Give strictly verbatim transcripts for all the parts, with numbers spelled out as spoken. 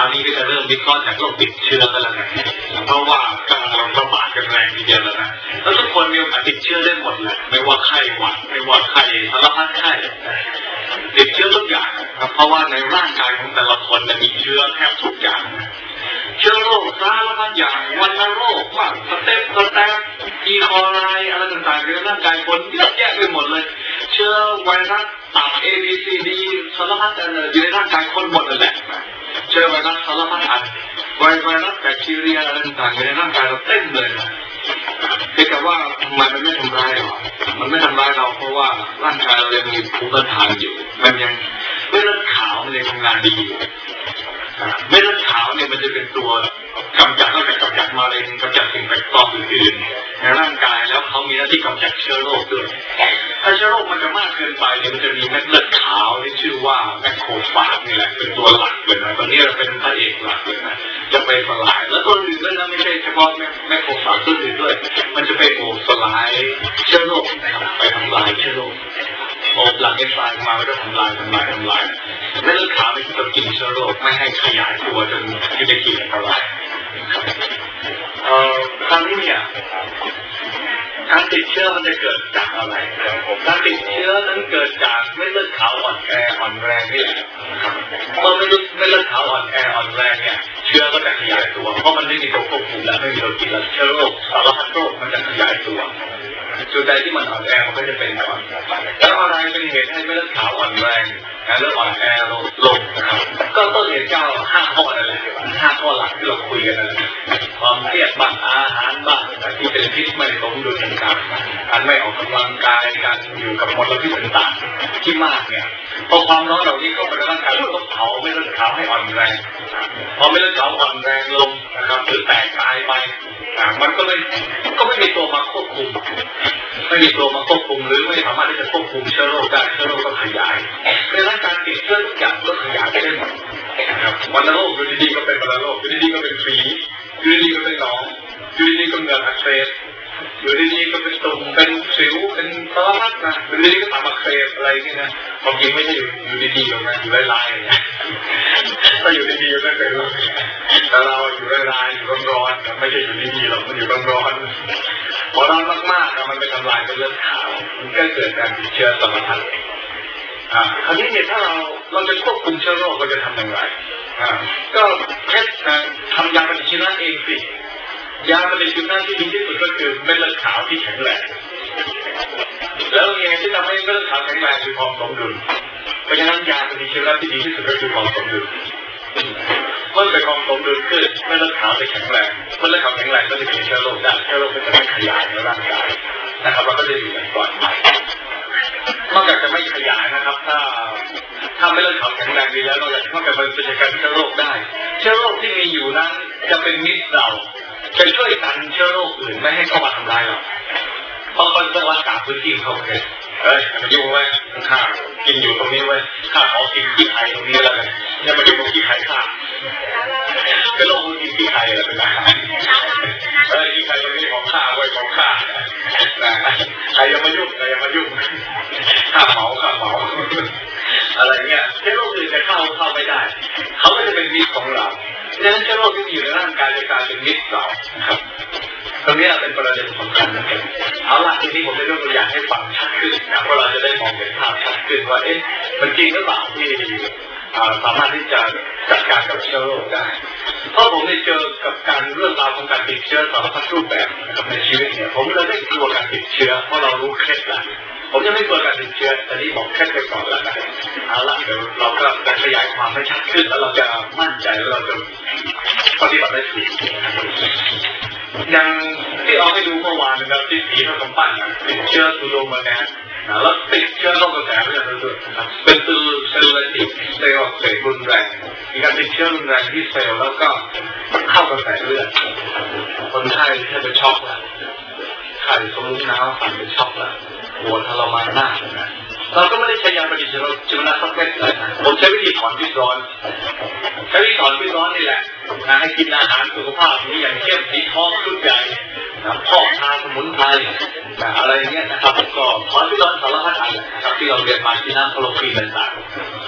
าวนี้ก็จะเริ่มวิเคราะห์จากโรคติดเชื้อกันแล้วนะเพราะว่ากำลังระบาดกันแรงทีเดียวแล้วนะแล้วทุกคนมีโอกาสติดเชื้อได้หมดแหละไม่ว่าไข้หวัดไม่ว่าไข้สารพัดไข้ติดเชื้อทุกอย่างครับเพราะว่าในร่างกายของแต่ละคนมีเชื้อแทบทุกอย่างเชื้อโรคสารพัดอย่างวัณโรคบ้างสเต็ปสแตปอีโคไลอะไรต่างๆในร่างกายคนเยอะแยะไปหมดเลยเชื้อไวรัสตับ A B C D สารพัดอันอยู่ในร่างกายคนหมดนั่นแหละเชื้อไวรัสสารพัดอันไวรัสแบคทีเรียอะไรต่างๆอยู่ในร่างกายเราเต็มเลยนะแต่ว่าทำไมมันไม่ทำร้ายเรามันไม่ทำร้ายเราเพราะว่าร่างกายเรายังมีภูมิต้านทานอยู่มันยังเม็ดเลือดขาวมันยังทำงานดีอยู่เม็ดเลือดขาวเนี่ยมันจะเป็นตัวกำจัดนอกจากกำจัดมะเร็งกำจัดสิ่งแปลกปลอมอื่นๆในร่างกายแล้วเขามีหน้าที่กำจัดเชื้อโรคด้วยถ้าเชื้อโรคมันจะมากเกินไปเนี่ยมันจะมีเม็ดเลือดขาวที่ชื่อว่าแมคโครฟาจนี่แหละเป็นตัวหลักเลยนะตอนนี้เราเป็นพระเอกหลักเลยนะจะไปสลายแล้วตัวอื่นด้วยนะไม่ใช่เฉพาะแมคโครฟาจตัวอื่นด้วยมันจะไปโอบสลายเชื้อโรคไปทำลายเชื้อโรคโอบหลังเอ็นไซม์มาแล้วก็ทำลายทำลายทำลายเม็ดเลือดขาวเป็นตัวกินเชื้อโรคไม่ให้ขยายตัวจนอยู่ในที่อันตรายเอ่อครั้งนี้เนี่ยการติดเชื้อมันจะเกิดจากอะไรการติดเชื้อนั้นเกิดจากเม็ดเลือดขาวอ่อนแออ่อนแรงนี่แหละเมื่อเม็ดเลือดขาวอ่อนแออ่อนแรงเนี่ยเชื้อก็จะขยายตัวเพราะมันไม่มีตัวควบคุมและไม่มีตัวกินแล้วเชื้อโรคสารพัดโรคมันจะขยายตัวจุดใดที่มันอ่อนแอมันก็จะเป็นก่อนแล้วอะไรเป็นเหตุให้เม็ดเลือดขาวอ่อนแรงและเลือดอ่อนแอลงลงนะครับก็ต้นเหตุเจ้าห้าข้อนั่นแหละห้าข้อหลักที่เราคุยกันนั่นแหละความเครียดบ้างอาหารบ้างที่เป็นพิษไม่สมดุลต่างๆการไม่ออกกำลังกายการอยู่กับมลพิษต่างๆที่มากเนี่ยพอความร้อนเหล่านี้เข้าไปในร่างกายมันก็เผาเม็ดเลือดขาวให้อ่อนแรงพอเม็ดเลือดขาวอ่อนแรงลงนะครับหรือแตกตายไปมันก็ไม่ก็ไม่มีตัวมาควบคุมไม่มีตัวมาควบคุมหรือไม่สามารถที่จะควบคุมเชื้อโรคได้เชื้อโรคก็ขยายในร่างกายติดเชื้อทุกอย่างก็ขยายได้หมดวัณโรคอยู่ดีๆก็เป็นวัณโรคอยู่ดีๆก็เป็นฝีอยู่ดีๆก็เป็นหนองอยู่ดีๆก็เหงื่ออักเสบอยู่ดีๆก็เป็นตุ่มเป็นสิวเป็นสารพัดนะอยู่ดีๆก็ตับอักเสบอะไรนี่นะความจริงไม่ใช่อยู่อยู่ดีๆหรอกนะอยู่ลายๆอย่างเงี้ยถ้าอยู่ดีๆก็เป็นแต่เราอยู่ลายๆอยู่ร้อนๆไม่ใช่อยู่ดีๆหรอกมันอยู่ร้อนๆพอร้อนมากๆมันไปทำลายเป็นเลือดขาวมันก็เกิดการติดเชื้อสารพัดอ่าคราวนี้เนี่ยถ้าเราเราจะควบคุมเชื้อโรคเราจะทำอย่างไรอ่าก็แค่ทำยาปฏิชีวนะเองสิยาปฏิชีวนะที่ดีที่สุดก็คือเม็ดเลือดขาวที่แข็งแรงแล้วยังไงที่ทำให้เม็ดเลือดขาวแข็งแรงคือความสมดุลเพราะฉะนั้นยาปฏิชีวนะที่ดีที่สุดก็คือความสมดุลเมื่อเกิดความสมดุลขึ้นเม็ดเลือดขาวจะแข็งแรงเม็ดเลือดขาวแข็งแรงก็จะกินเชื้อโรคได้เชื้อโรคก็จะไม่ขยายในร่างกายนะครับเราก็จะอยู่อย่างปลอดภัยนอกจากจะไม่ขยายนะครับถ้าถ้าไม่เลือดขาวแข็งแรงดีแล้วนอกจากนอกจากมันจะจัดการเชื้อโรคได้เชื้อโรคที่มีอยู่นั้นจะเป็นมิตรเราจะช่วยกันเชื้อโรคอื่นไม่ให้เข้ามาทำลายเราเพราะคนจะรักษาพื้นที่เขาเลยเฮ้ยมันยุ่งไว้ข้ากินอยู่ตรงนี้ไว้ข้าขอกินขี้ไข่ตรงนี้แล้วกันอย่ามายุ่งกับขี้ไข่ข้าเป็นโรคกินขี้ไข่อะไรเป็นอะไรเฮ้ยขี้ไข่ตรงนี้ของข้าไว้ของข้าใครยังมายุ่งใครยังมายุ่งข้าเหมาข้าเหมาอะไรเงี้ยเชื้อโรคอื่นจะเข้าเข้าไม่ได้เขาก็จะเป็นมิตรของเราดังนั้นเชื้อโรคที่อยู่ในร่างกายจะกลายเป็นมิตรเราครับตรงนี้เป็นประเด็นสำคัญนะครับเอาล่ะทีนี้ผมจะยกตัวอย่างให้ฟังชัดขึ้นนะเพราะเราจะได้มองเห็นภาพชัดขึ้นว่าเอ๊ะมันจริงหรือเปล่าที่สามารถที่จะจัดการกับเชื้อโรคได้เพราะผมได้เจอกับการเรื่องราวของการติดเชื้อสารพัดรูปแบบในชีวิตเนี่ยผมเลยไม่กลัวการติดเชื้อเพราะเรารู้เคล็ดลับผมยังไม่กลัวการติดเชื้อแต่นี่บอกแค่ไปก่อนแล้วกันเอาละเดี๋ยวเราก็จะขยายความให้ชัดขึ้นแล้วเราจะมั่นใจแล้วเราจะปฏิบัติได้ถูกอย่างที่เอาให้ดูเมื่อวานนะครับที่ผีเขากำปั้นติดเชื้อซูโดโมนาสแล้วติดเชื้อโรคกระแสเลือดด้วยนะครับเป็นตัวเซลล์ติดเซลล์อักเสบรุนแรงมีการติดเชื้อรุนแรงที่เซลล์แล้วก็เข้ากระแสเลือดคนไข้แทบจะช็อกแล้วไข้สมองน้ำสั่นเป็นช็อกแล้วปวดทรมานมากนะเราก็ไม่ได้ใช้ยาปฏิชีวนะสักเม็ดเลยนะผมใช้วิธีถอนพิษร้อนใช้วิธีถอนพิษร้อนนี่แหละนะให้กินอาหารสุขภาพนี้อย่างเข้มสีทองชุดใหญ่นะพอกทาสมุนไพรนะอะไรเงี้ยนะครับก็ถอนพิษร้อนสารพัดอะไรนะครับที่เราเรียนมาที่นั่นโคโลฟีนต่างๆ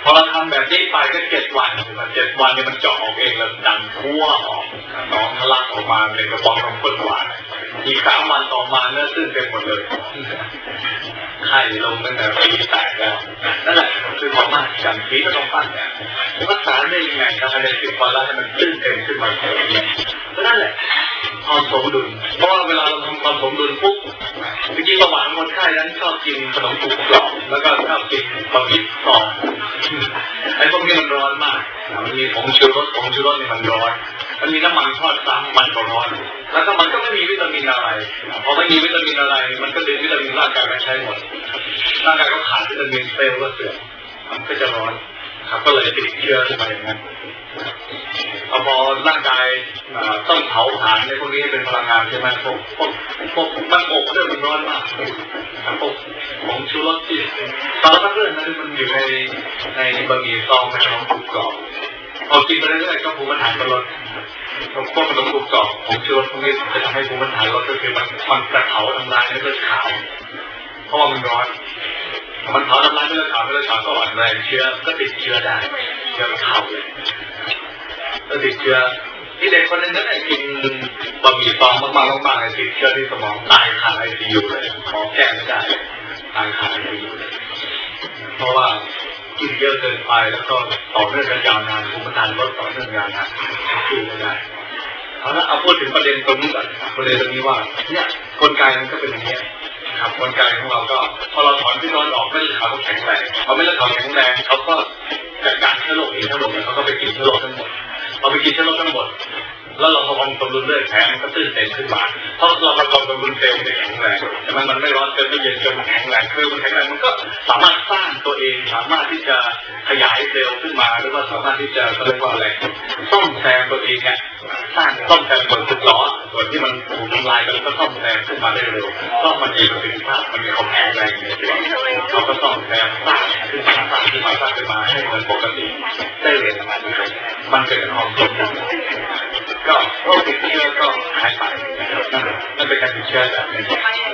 พอเราทำแบบนี้ไปก็เจ็ดวันเจ็ดวันเนี่ยมันเจาะออกเองแล้วดันทั่วออกน้องทะลักออกมาเป็นกระป๋องนมข้นหวานอีกสามวันต่อมาเนื้อตื้นเต็มหมดเลยไข่ลงตั้งแต่ปีแตกแล้วนั่นแหละคือความมากอย่างผีก็ต้องปั้นเนี่ยรักษาได้ยังไงครับในสิบวันแล้วให้มันตื้นเต็มขึ้นมาแบบนี้เพราะนั่นแหละความสมดุลเพราะว่าเวลาเราทำความสมดุลปุ๊บจริงๆระหว่างคนไข้นั้นชอบกินขนมกรุบกรอบแล้วก็ชอบกินบะหมี่กรอบไอ้พวกนี้มันร้อนมากมันมีผงชูรสผงชูรสนี่มันร้อนมันมีน้ำมันทอดซ้ำมันก็ร้อนแล้วก็มันก็ไม่มีวิตามินอะไรพอไม่มีวิตามินอะไรมันก็ดึงวิตามินร่างกายไปใช้หมดร่างกายก็ขาดวิตามินเซลล์ก็เสื่อมมันก็จะร้อนครับก็เลยติดเชื้อขึ้นมาอย่างนั้นพอร่างกายต้องเผาผลาญในพวกนี้เป็นพลังงานใช่ไหมพวกพวกพวกมันอบเรื่องมันร้อนมากพวกของชูรสที่สารพัดเรื่องนั้นมันอยู่ในในบะหมี่ซองในขนมกรุบกรอบพอกินไปเรื่อยๆก็ภูมิปัญหาก็ลดพวกขนมกรุบกรอบของชูรสพวกนี้จะทำให้ภูมิปัญหาลดก็คือมันมันจะเผาทำลายในเลือดขาวเพราะว่ามันร้อนมันเผาทำลายเลือดขาวเลือดขาวก็อ่อนแรงเชื้อก็ติดเชื้อได้เชื้อเข้าเลยก็ติดเชื้อที่เด็กคนนึงนั่นแหละกินบะหมี่ซองมากๆมากๆติดเชื้อที่สมองตายคาไอซียูเลยหมอแก้ไม่ได้ตายคาไอซียูเลยเพราะว่ากินเยอะเกินไปแล้วก็ต่อเนื่องกันยาวนานภูมิต้านลดต่อเนื่องยาวนานสู้ไม่ได้เอาละเอาพูดถึงประเด็นตรงนี้ก่อนประเด็นตรงนี้ว่าเนี่ยกลไกมันก็เป็นอย่างนี้ครับกลไกของเราก็พอเราถอนพิษร้อนออกไม่เลือดขาวก็แข็งแรงพอไม่เลือดขาวแข็งแรงเขาก็จัดการเชื้อโรคเองทั้งหมดเลยเขาก็ไปกินเชื้อโรคทั้งหมดเราไปกินเชื้อโรคทั้งหมดแล้วเราประกอบสมดุลเลือดแข็งก็ตื้นเต้นขึ้นมาเพราะเราประกอบสมดุลเซลล์มันแข็งแรงแต่มันมันไม่ร้อนเกินไม่เย็นเกินมันแข็งแรงคือมันแข็งแรงมันก็สามารถสร้างตัวเองสามารถที่จะขยายเซลล์ขึ้นมาหรือว่าสามารถที่จะเรียกว่าอะไรซ่อมแซมตัวเองเนี่ยสร้างซ่อมแซมส่วนสึกหรอส่วนที่มันถูกทำลายไปก็ซ่อมแซมขึ้นมาได้เร็วก็มันมีประสิทธิภาพมันมีความแข็งแรงในตัวเขาก็ซ่อมแซมสร้างขึ้นมาสร้างขึ้นมาสร้างขึ้นมาให้มันปกติได้เร็วมันเป็นความสมดุลก็โรคติดเชื้อก็หายไปนั่นเป็นการติดเชื้อแบบนี้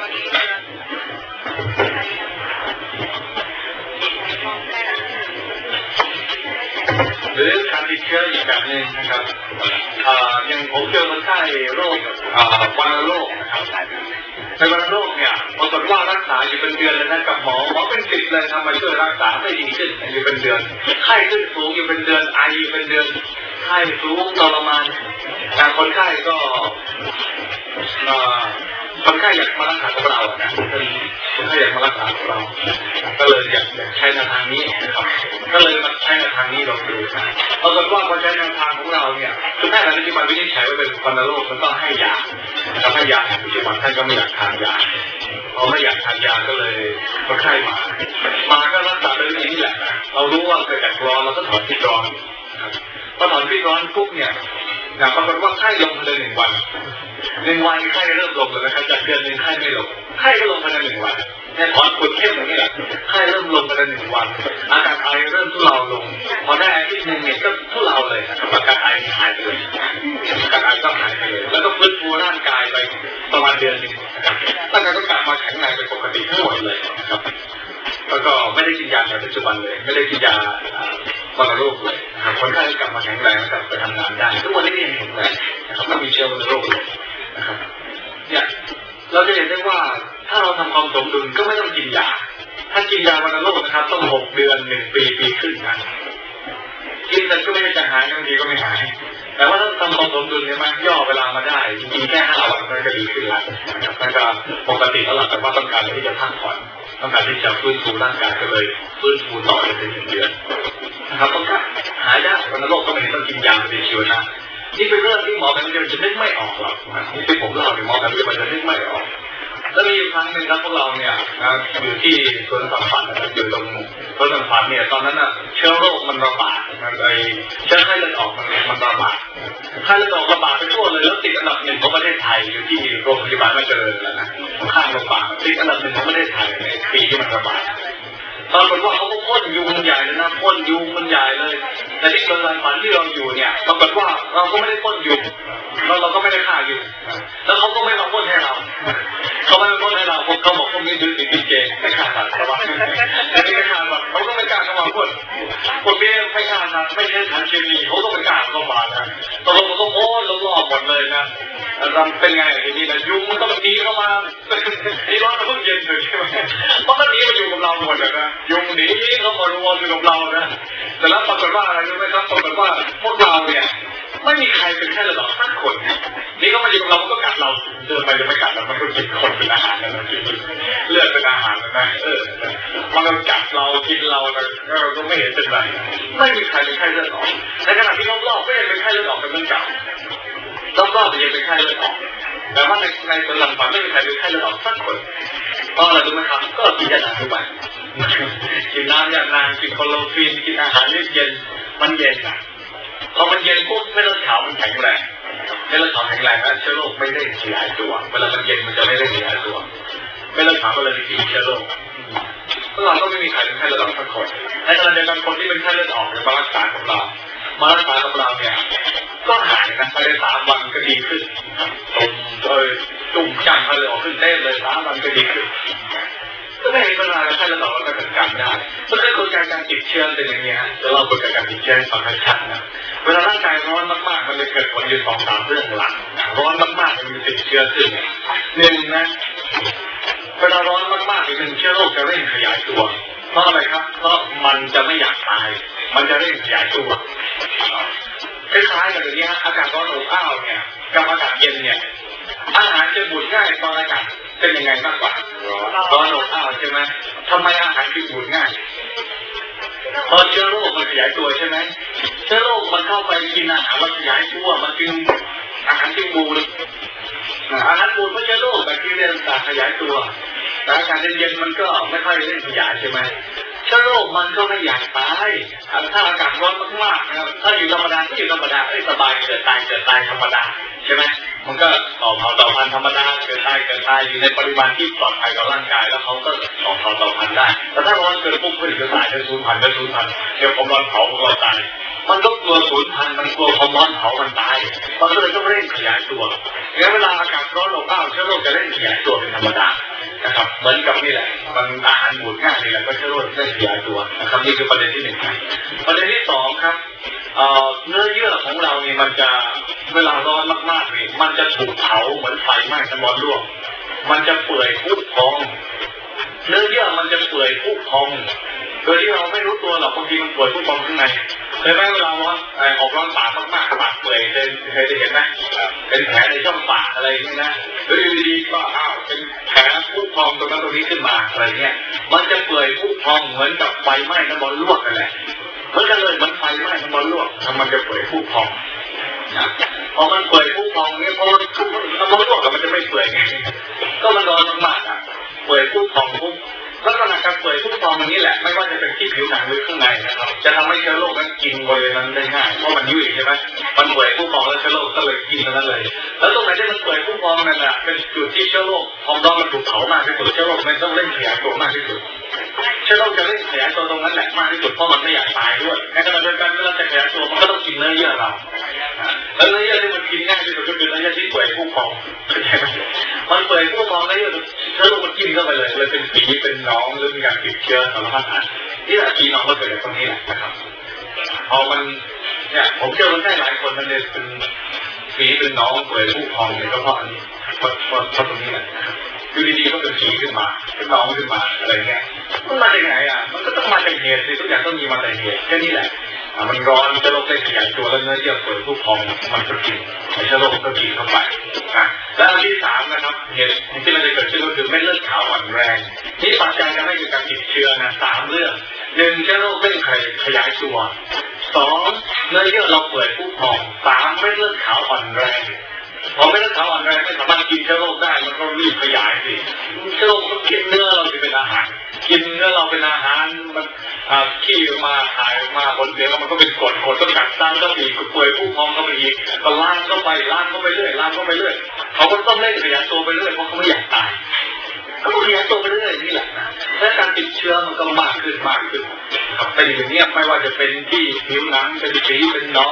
หรือการติดเชื้ออีกแบบนึงนะครับยังผมเจอคนไข้โรควัณโรคนะครับในวัณโรคเนี่ยปรากฏว่ารักษาอยู่เป็นเดือนเลยนะกับหมอหมอเป็นสิบเลยทำมาช่วยรักษาไม่ดีขึ้นอยู่เป็นเดือนไข้ขึ้นสูงอยู่เป็นเดือนไอเป็นเดือนไข้สูงทรมานแต่คนไข้ก็คนไข้อยากมารักษาของเรานะคนไข้อยากมารักษาของเราก็เลยอยากใช้แนวทางนี้นะครับก็เลยมาใช้แนวทางนี้ลองดูนะปรากฏว่าพอใช้แนวทางของเราเนี่ยคือแพทย์ในปัจจุบันวินิจฉัยว่าเป็นวัณโรคมันต้องให้ยานะครับให้ยาปัจจุบันท่านก็ไม่อยากทานยาพอไม่อยากทานยาก็เลยคนไข้มามาก็รักษาโดยวิธีนี้แหละเรารู้ว่าเกิดจากร้อนเราก็ถอนพิษร้อนพอถอนพิษร้อนปุ๊บเนี่ยปรากฏว่าไข้ลงภายในหนึ่งวันหนึ่งวันไข้เริ่มลงเลยนะครับจากเดือนหนึ่งไข้ไม่ลงไข้ก็ลงภายในหนึ่งวันแค่ถอนกดเข้มอย่างนี้แหละไข้เริ่มลงภายในหนึ่งวันอาการไอเริ่มทุเลาลงพอได้อาทิตย์หนึ่งเนี่ยก็ทุเลาเลยอาการไอหายไปเลยอาการไอก็หายไปเลยแล้วก็ฟื้นฟูร่างกายไปประมาณเดือนหนึ่งนะครับร่างกายก็กลับมาแข็งแรงเป็นปกติทั้งหมดเลยนะครับแล้วก็ไม่ได้กินยาในปัจจุบันเลยไม่ได้กินยาวัณโรคเลยนะครับคนไข้กลับมาแข็งแรงกลับไปทำงานได้ทุกวันนี้ยังแข็งแรงนะครับไม่มีเชื้อวัณโรคเลยนะครับเนี่ยเราจะเห็นได้ว่าถ้าเราทำความสมดุลก็ไม่ต้องกินยาถ้ากินยาวัณโรคนะครับต้องหกเดือนหนึ่งปีปีครึ่งนะกินแต่ก็ไม่ได้จะหายบางทีก็ไม่หายแต่ว่าถ้าทำความสมดุลเนี่ยมันย่อเวลามาได้จริงๆแค่ห้าวันมันก็ดีขึ้นแล้วนะครับมันก็ปกติแล้วหลังจากว่าต้องการที่จะพักผ่อนต้องการที่จะฟื้นฟูร่างกายก็เลยฟื้นฟูต่อไปเป็นหนึ่งเดือนนะครับก็หายได้วัณโรคก็ไม่ต้องกินยาปฏิชีวนะนี่เป็นเรื่องที่หมอแผนปัจจุบันจะนึกไม่ออกหรอกนี่ที่ผมเล่าเนี่ยหมอแผนปัจจุบันจะนึกไม่ออกแล้วมีครั้งหนึ่งครับพวกเราเนี่ยอยู่ที่สวนสัตว์ฝันนะครับอยู่ตรงสวนสัตว์ฝันเนี่ยตอนนั้นอ่ะเชื้อโรคมันระบาดมันไอเชื้อไข้เลือดออกมันมันระบาดไข้เลือดออกระบาดไปทั่วเลยแล้วติดอันดับหนึ่งของประเทศไทยอยู่ที่โรงพยาบาลมาเจริญแล้วนะข้างโรงพยาบาลติดอันดับหนึ่งของประเทศไทยในปีที่มันระบาดตอนเป็นว่าเขาก็พ่นยุงใหญ่เลยนะพ่นยุงมันใหญ่เลยแต่ที่สวนสัตว์ฝันที่เราอยู่เนี่ยปรากฏว่าเราก็ไม่ได้พ่นยุงแล้วเราก็ไม่ได้ฆ่ายุงแล้วเขาก็ไม่มาพ่นให้เราเขาไม่พูดให้เราพวกเขาบอกพวกนี้ดูสิดีเจไม่ขาดสัตว์แต่ว่าอันนี้ไม่ขาดสัตว์เขาก็ไม่กล้าเข้ามาพูดพวกนี้ไม่ขาดสัตว์ไม่ใช่สารเคมีเขาก็ไม่กล้าเข้ามานะตกลงเขาโม้เราหลอกหมดเลยนะเราเป็นไงทีนี้นะยุงมันก็หนีเข้ามานี่ร้อนเพิ่งเย็นเลยใช่ไหมเพราะมันหนีมาอยู่กับเราหมดเลยนะยุงหนีเขามารวมอยู่กับเรานะแต่แล้วปรากฏว่าอะไรรู้ไหมครับปรากฏว่าพวกเราเนี่ยไม่มีใครเป็นแค่ระดับสักคนนี่ก็มาอยู่กับเราก็กัดเราเดินไปจะไม่กัดเรามันก็กินคนเป็นอาหารแล้วนะกินเลือดเป็นอาหารแล้วนะเออมันก็กัดเรากินเราเราก็ไม่เห็นเป็นไรไม่มีใครเป็นไข้เลือดออกในขณะที่รอบๆก็ยังเป็นไข้เลือดออกเป็นเหมือนเก่ารอบๆยังเป็นไข้เลือดออกแต่ว่าในในส่วนหลังฝันไม่มีใครเป็นไข้เลือดออกสักคนเพราะอะไรรู้ไหมครับก็กินยาหนาทุกวันกินน้ำยานางกินโคโลฟีนกินอาหารเย็นมันเย็นอ่ะพอมันเย็นปุ๊บเม็ดเลือดขาวมันแข็งแรงเม็ดเลือดขาวแข็งแรงแล้วเชื้อโรคไม่ได้ขยายตัวเวลามันเย็นมันจะไม่ได้ขยายตัวเม็ดเลือดขาวก็เลยกินเชื้อโรคเราก็ไม่มีใครเป็นไข้เลือดออกสักคนในขณะเดียวกันคนที่เป็นไข้เลือดออกมารักษากับเรามารักษากับเราเนี่ยก็หายนะภายในสามวันก็ดีขึ้นตุ่มเอยตุ่มจำไข้เลือดออกขึ้นเต้นเลยสามวันก็ดีขึ้นก็ไม่เห็นเวลาไข้เลือดออกเราก็จัดการได้เพราะฉะนั้นกลไกการติดเชื้อเป็นอย่างนี้ฮะแล้วเรากลไกการติดเชื้อฟังให้ชัดนะเวลาร่างกายร้อนมากๆมันจะเกิดผลอยู่สองสามเรื่องหลักร้อนมากๆมันจะติดเชื้อขึ้นหนึ่งนะเวลาร้อนมากๆหนึ่งเชื้อโรคจะเร่งขยายตัวเพราะอะไรครับเพราะมันจะไม่อยากตายมันจะเร่งขยายตัวคล้ายๆกันอย่างนี้ฮะอากาศร้อนอบอ้าวเนี่ยกับอากาศเย็นเนี่ยอาหารจะบูดง่ายตอนอากาศเป็นยังไงมากกว่าร้อนอบอ้าวใช่ไหมทำไมอาหารถึงบูดง่ายพอเชื้อโรคมันขยายตัวใช่ไหมเชื้อโรคมันเข้าไปกินอาหารมันขยายตัวมันจึงอาหารจึงบูดอาหารบูดเพราะเชื้อโรคแบคทีเรียต่างขยายตัวแต่อากาศเย็นๆมันก็ไม่ค่อยเร่งขยายใช่ไหมเชื้อโรคมันก็ไม่อยากตายถ้าอากาศร้อนมากๆนะครับถ้าอยู่ธรรมดาก็อยู่ธรรมดาไอ้สบายเกิดตายเกิดตายธรรมดาใช่ไหมมันก็ต่อเผาต่อพันธรรมดาเกิดตายเกิดตายอยู่ในปริมาณที่ปลอดภัยต่อร่างกายแล้วเขาก็ต่อเผาต่อพันได้แต่ถ้าร้อนเกินปุ๊บก็ถึงจะตายจะสูญพันธุ์จะสูญพันธุ์เดี๋ยวผมร้อนเผาพวกเราตายมันก็กลัวสูญพันธุ์มันกลัวความร้อนเผามันตายมันก็เลยต้องเร่งขยายตัวงั้นเวลาอากาศร้อนอบอ้าวเชื้อโรคจะเร่งขยายตัวเป็นธรรมดานะครับเหมือนกับนี่แหละมันอาหารบูดง่ายนี่แหละก็เชื้อโรคได้ขยายตัวนะครับนี่คือประเด็นที่หนึ่งประเด็นที่สองครับเนื้อเยื่อของเรานี่มันจะเวลาร้อนมากๆนี่มันจะถูกเผาเหมือนไฟไหม้น้ำร้อนลวกมันจะเปื่อยพุพองเนื้อเยื่อมันจะเปื่อยพุพองโดยที่เราไม่รู้ตัวหรอกบางทีมันเปื่อยพุพองข้างในเคยไหมเวลาร้อนออกร้อนปากมากๆปากเปื่อยเคยเคยได้เห็นไหมเป็นแผลในช่องปากอะไรนี่นะหรือดีๆก็อ้าวเป็นแผลพุพองตรงนั้นตรงนี้ขึ้นมาอะไรเงี้ยมันจะเปื่อยพุพองเหมือนกับไฟไหม้น้ำร้อนลวกกันแหละเหมือนกันเลยมันไฟไหม้น้ำร้อนลวกมันจะเปื่อยพุพองนะพอมันเปื่อยพุพองเนี่ยพอน้ำร้อนลวกมันจะไม่เปื่อยไงก็มันร้อนมากๆอ่ะเปื่อยพุพองพุลักษณะการเปื่อยพุพองนี้แหละไม่ว่าจะเป็นที่ผิวหนังหรือข้างในนะครับจะทำให้เชื้อโรคนั้นกินบริเวณนั้นได้ง่ายเพราะมันยุ่ยใช่ไหมมันเปื่อยพุพองแล้วเชื้อโรคก็เลยกินนั้นเลยแล้วตรงไหนที่มันเปื่อยพุพองนั่นแหละเป็นจุดที่เชื้อโรคความร้อนมันถูกเผามากที่สุดเชื้อโรคมันต้องเร่งขยายตัวมากที่สุดเชื้อโรคจะเร่งขยายตัวตรงนั้นแหละมากที่สุดเพราะมันไม่อยากตายด้วยในขณะเดียวกันเวลาจะขยายตัวมันก็ต้องกินเนื้อเยื่อเราแล้วเนื้อเยื่อที่มันกินง่ายที่สุดก็คือเนื้อเยื่อที่เปื่อยพุพองมันเปื่อยพุพองเนื้อเยื่อเชื้อโรคมันกินเข้าไปเลยเลยเป็นฝีเป็นน้องหรือมีการติดเชื้อสารพัดนะที่แหละฝีน้องก็เกิดจากตรงนี้แหละนะครับพอมันเนี่ยผมเจอคนไข้หลายคนมันเลยเป็นฝีเป็นน้องเปื่อยพุพองเนี่ยก็เพราะอันนี้เพราะเพราะตรงนี้แหละอยู่ดีๆก็เป็นฝีขึ้นมาเป็นน้องขึ้นมาอะไรเงี้ยมันมาจากไหนอ่ะมันก็ต้องมาจากเหตุสิทุกอย่างต้องมีมาจากเหตุแค่นี้แหละมันร้อนเชื้อโรคได้ขยายตัวแล้วเนื้อเยื่อเปื่อยพุพองมันก็กินเชื้อโรคก็กินเข้าไปนะและอันที่สามนะครับเหตุที่มันจะเกิดขึ้นก็คือเม็ดเลือดขาวอ่อนแรงนี่ปัจจัยทำให้เกิดการติดเชื้อนะสามเรื่องหนึ่งเชื้อโรคเร่งขยายตัวสองเนื้อเยื่อเราเปื่อยพุพองสามเม็ดเลือดขาวอ่อนแรงพอเม็ดเลือดขาวอ่อนแรงไม่สามารถกินเชื้อโรคได้มันก็รีบขยายสิเชื้อโรคมันกินเนื้อเราจะเป็นอาหารกินเนื้อเราเป็นอาหารมันขี้มาถ่ายมาบนเตียงมันก็เป็นกรดกรดก็กัดซ้ำก็อีกเปื่อยพุพองก็ไปอีกก็ล้างเข้าไปล้างเข้าไปเรื่อยล้างเข้าไปเรื่อยเขาก็ต้องเล่นขยายตัวไปเรื่อยเพราะเขาไม่อยากตายก็ขยายตัวไปเรื่อยนี่แหละนะและการติดเชื้อมันก็มากขึ้นมากขึ้นครับเป็นอย่างนี้ไม่ว่าจะเป็นที่ผิวหนังเป็นฝีเป็นน้อง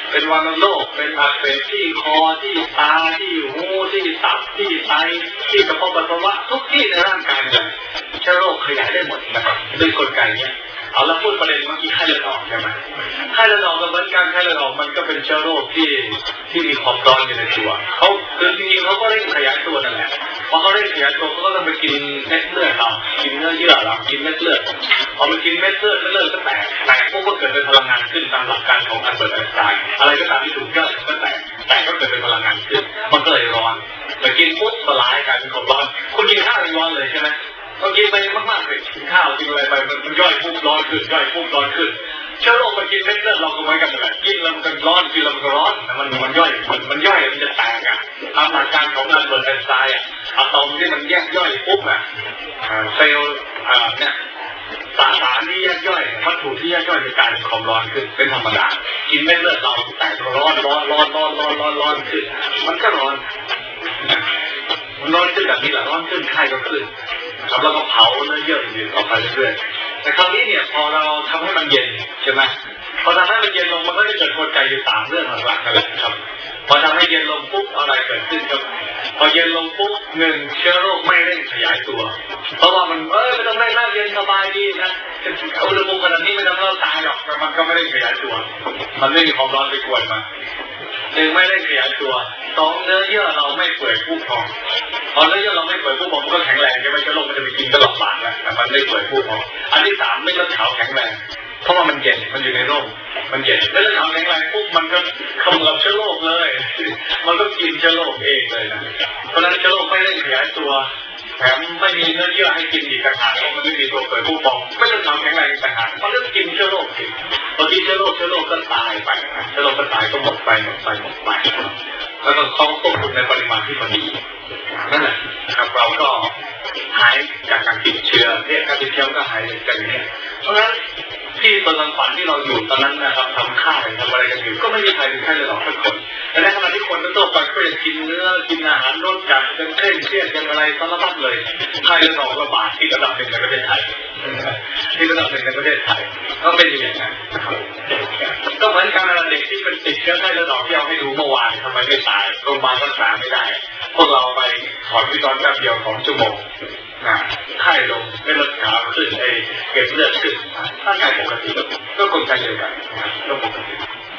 เป็นวัณโรคเป็นอักเสบที่คอที่ตาที่หูที่ตับที่ไตที่กระเพาะปัสสาวะทุกที่ในร่างกายเลยเชื้อโรคขยายได้หมดนะครับด้วยกลไกนี้เอาละพูดประเด็นเมื่อกี้ไข้เลือดออกใช่ไหมไข้เลือดออกกับเหมือนกันไข้เลือดออกมันก็เป็นเชื้อโรคที่ที่มีความร้อนอยู่ในตัวเขาคือจริงๆเขาก็เร่งขยายตัวนั่นแหละพอเขาเร่งขยายตัวเขาก็ต้องไปกินเม็ดเลือดเรากินเนื้อเยื่อเรากินเม็ดเลือดพอไปกินเม็ดเลือดเม็ดเลือดก็แตกแตกพวกก็เกิดเป็นพลังงานขึ้นตามหลักการของอัลเบิร์ตไอน์สไตน์อะไรก็ตามที่ถูกย่อยก็แตกแตกก็เกิดเป็นพลังงานขึ้นมันก็เลยร้อนไปกินปุ๊บสลายกลายเป็นความร้อนคุณกินข้าวเป็นร้อนเลยใช่ไหมเรากินไปมากๆเลยกินข้าวกินอะไรไปมันย่อยปุ๊บร้อนขึ้นย่อยปุ๊บร้อนขึ้นเชื้อโรคมันกินเม็ดเลือดเราก็เหมือนกันเลยกินแล้วมันก็ร้อนกินแล้วมันก็ร้อนมันมันย่อยมันมันย่อยมันจะแตกอ่ะตามหลักการของอัลเบิร์ตไอน์สไตน์อ่ะอะตอมที่มันแยกย่อยปุ๊บอ่ะเซลล์อ่าเนี่ยสารสารที่แยกย่อยวัตถุที่แยกย่อยจะกลายเป็นความร้อนขึ้นเป็นธรรมดากินเม็ดเลือดเราแตกร้อนร้อนร้อนร้อนร้อนร้อนร้อนขึ้นมันก็ร้อนมันร้อนขึ้นแบบนี้แหละร้อนขึ้นไข้ก็ขึ้นครับแล้วก็เผาเนื้อเยื่ออื่นๆออกไปเรื่อยๆแต่คราวนี้เนี่ยพอเราทำให้มันเย็นใช่ไหมพอทำให้มันเย็นลงมันก็จะเกิดกลไกอยู่สามเรื่องหลักๆนั่นแหละครับพอทำให้เย็นลงปุ๊บอะไรเกิดขึ้นครับพอเย็นลงปุ๊บหนึ่งเชื้อโรคไม่เร่งขยายตัวเพราะว่ามันเออไม่ต้องได้มากเย็นสบายดีนะอุณหภูมิขนาดนี้ไม่ต้องเราตายหรอกแต่มันก็ไม่เร่งขยายตัวมันไม่มีความร้อนไปกวนมาหนึ่งไม่เร่งขยายตัวสองเนื้อเยื่อเราไม่เปื่อยผุพองพอเนื้อเยื่อเราไม่เปื่อยผุพองมันก็แข็งแรงใช่ไหมเชื้อโรคมันจะไปกินก็ลำบากนะแต่มันไม่เปื่อยผุพองอันที่สามไม่เลือดขาวแข็งแรงเพราะว่ามันเย็นมันอยู่ในร่มมันเย็นไม่เลือดขาวแข็งแรงปุ๊บมันก็ขมือบเชื้อโรคเลยมันก็กินเชื้อโรคเองเลยนะเพราะฉะนั้นเชื้อโรคไม่เร่งขยายตัวแถมไม่มีเนื้อเยื่อให้กินอีกต่างหากเพราะมันไม่มีตัวเปื่อยผุพองไม่เลือดขาวแข็งแรงอีกต่างหากมันก็กินเชื้อโรคอีกพอกินเชื้อโรคเชื้อโรคก็ตายไปเชื้อโรคก็ตายก็หมดไปหมดไปหมดไปแล้วก็ต้องควบคุมในปริมาณที่พอดีนั่นแหละครับเราก็หายจากการติดเชื้อเนี่ยการติดเชื้อก็หายจากอย่างนี้เพราะฉะนั้นที่ตอนกลางวันที่เราอยู่ตอนนั้นนะครับทำค่ายทำอะไรกันอยู่ก็ไม่มีใครเป็นไข้เลือดออกสักคนแต่ในขณะที่คนทั่วไปก็ยังกินเนื้อกินอาหารรสจัดกันเคร่งเครียดกันอะไรสารพัดเลยไข้เลือดออกระบาดที่ระดับหนึ่งในประเทศไทยที่ระดับหนึ่งในประเทศไทยก็เป็นอย่างนั้นก็เหมือนการเด็กที่เป็นติดเชื้อไข้เลือดออกที่เอาให้ดูเมื่อวานทำไมไม่ตายโรงพยาบาลรักษาไม่ได้พวกเราไปถอนวิตอนแป๊บเดียวของชั่วโมงนะไข้ลงไม่เลือดขาวขึ้นไอเก็บเลือดขึ้นถ้าไข้ปกติก็คงใจเดียวกันก็ปกติ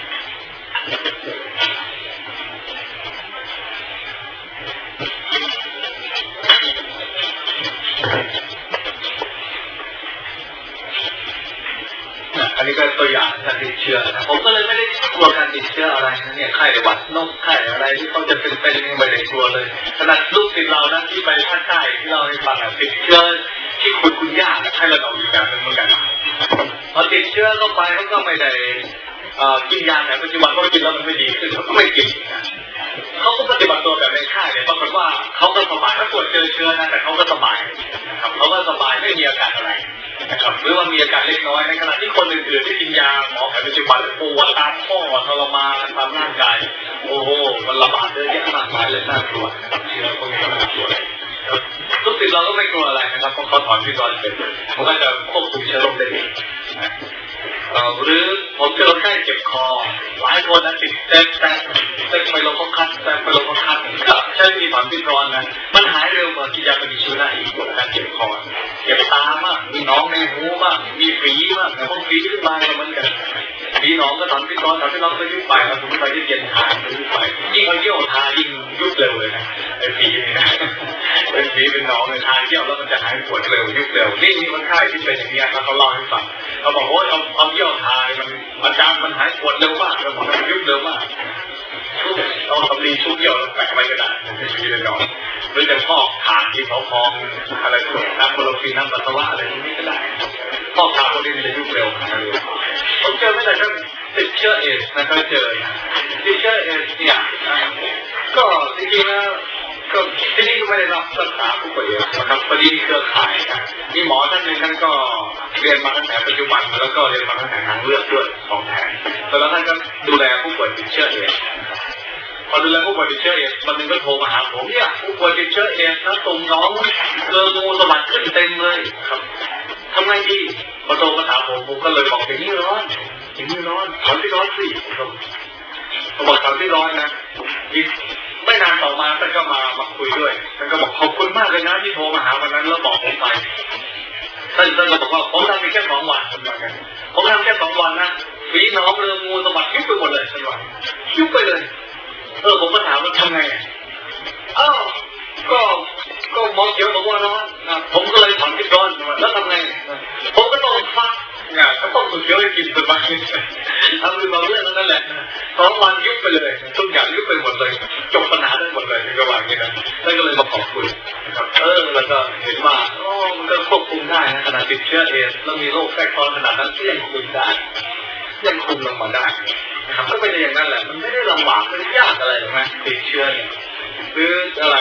อันนี้ก็ตัวอย่างการติดเชื้อนะผมก็เลยไม่ได้กลัวการติดเชื้ออะไรนะเนี่ยไข้หวัดนกไข้อะไรที่เขาจะเป็นเป็นไม่ได้กลัวเลยขนาดลูกศิษย์เรานะที่ไปภาคใต้ที่เราให้ฟังอ่ะติดเชื้อที่คุณคุณย่าไข้ระบาดอยู่แบบนึงเหมือนกันพอติดเชื้อเข้าไปเขาก็ไม่ได้กินยาแต่ปัจจุบันเขากินแล้วมันไม่ดีขึ้นเขาก็ไม่กินเขาก็ปฏิบัติตัวแบบในค่ายเนี่ยปรากฏว่าเขาก็สบายถ้าปวดเจอเชื้อนะแต่เขาก็สบายนะครับเขาก็สบายไม่มีอาการอะไรนะครับหรือว่ามีอาการเล็กน้อยในขณะที่คนอื่นๆที่กินยาหมอแผนปัจจุบันปวดตามข้อทรมานตามร่างกายโอ้โหมันระบาดเยอะแยะมากมายเลยน่ากลัวเชื้อพวกนี้น่ากลัวทุกสิ่งเราก็ไม่กลัวอะไรนะครับเพราะเขาถอนพิษร้อนเสร็จมันก็จะควบคุมเชื้อโรคได้เองหรือผมจะลดไข้เจ็บคอหลายคนนะติดเต็มแต่แต่ไปลงข้อคัดแต่ไปลงข้อคัดก็ใช้วิธีถอนพิษร้อนนะมันหายเร็วกว่ากินยาปฏิชีวนะอีกการเจ็บคอเจ็บตามากมีน้องในหูมากมีฝีมากแต่พวกฝีขึ้นมาเหมือนกันฝีน้องก็ถอนพิษร้อนถอนพิษร้อนก็ยุบไปแล้วสมมติไปที่เย็นทานก็ยุบไปยิ่งเอาเยี่ยวทายิ่งยุบเร็วเลยนะไอ้ฝีนี่นะเป็นฝีเป็นน้องเลยทาเยี่ยวแล้วมันจะหายปวดเร็วยุบเร็วนี่มีคนไข้ที่เป็นอย่างนี้แล้วเขาเล่าให้ฟังเขาบอกว่าเอาเอาเยี่ยวทายมันอาจารย์มันหายปวดเร็วมากแล้วมันยุบเร็วมากชุบเอาตำลีชุบเยี่ยวแปะไว้ก็ได้ไม่ใช่เลยน้องหรือจะพอกขาที่เขาพองอะไรพวกน้ำโคลอฟีนน้ำปัสสาวะอะไรพวกนี้ก็ได้พอกขาพวกนี้มันจะยุบเร็วหายเร็วผมเจอไม่ได้ก็ติดเชื้อเอชนะครับเจอติดเชื้อเอชเนี่ยก็จริงๆนะก็ที่นี่ก็ไม่ได้รับรักษาผู้ป่วยนะครับพอดีเครือข่ายมีหมอท่านหนึ่งท่านก็เรียนมาตั้งแต่ปัจจุบันแล้วก็เรียนมาตั้งแต่ทางเลือกด้วยสองแผนแล้วท่านก็ดูแลผู้ป่วยติดเชื้อเอชพอดูแลผู้ป่วยติดเชื้อเอชวันนึงก็โทรมาหาผมเนี่ยผู้ป่วยติดเชื้อเอชนะตุ่มน้องเกลืองูสะบัดขึ้นเต็มเลยครับทำไงดีพอโทรมาถามผมผมก็เลยบอกอย่างนี้ร้อนอย่างนี้ร้อนถอนที่ร้อนสิบอกตอนที่ร้อยนะอีกไม่นานต่อมาท่านก็มามาคุยด้วยท่านก็บอกขอบคุณมากเลยนะที่โทรมาหาวันนั้นแล้วบอกผมไปท่านท่านก็บอกว่าผมทำไปแค่สองวันท่านว่าไงผมทำแค่สองวันนะฝีหนองเรืองูสมบัติยุบไปหมดเลยท่านว่ายุบไปเลยเออผมก็ถามว่าทำไงอ้าวก็ก็หมอเขียวบอกว่าร้อนนะผมก็เลยถอนที่ร้อนแล้วทำไงผมก็ต้องฟักงานก็ต้องสุดเขียวให้กินสบายทำคือมาเรื่องนั้นแหละสองวันยุบไปเลยทุกอย่างยุบไปหมดเลยจบปัญหาได้หมดเลยในระหว่างนี้นะท่านก็เลยมาขอบคุณนะครับเออแล้วก็เห็นว่าโอ้มันก็ควบคุมได้นะขนาดติดเชื้อเอสแล้วมีโรคแทรกซ้อนขนาดนั้นก็ยังคุมได้ยังคุมลงมาได้นะครับก็เป็นอย่างนั้นแหละมันไม่ได้ลำบากไม่ได้ยากอะไรหรอกนะติดเชื้อเนี่ยหรืออะไร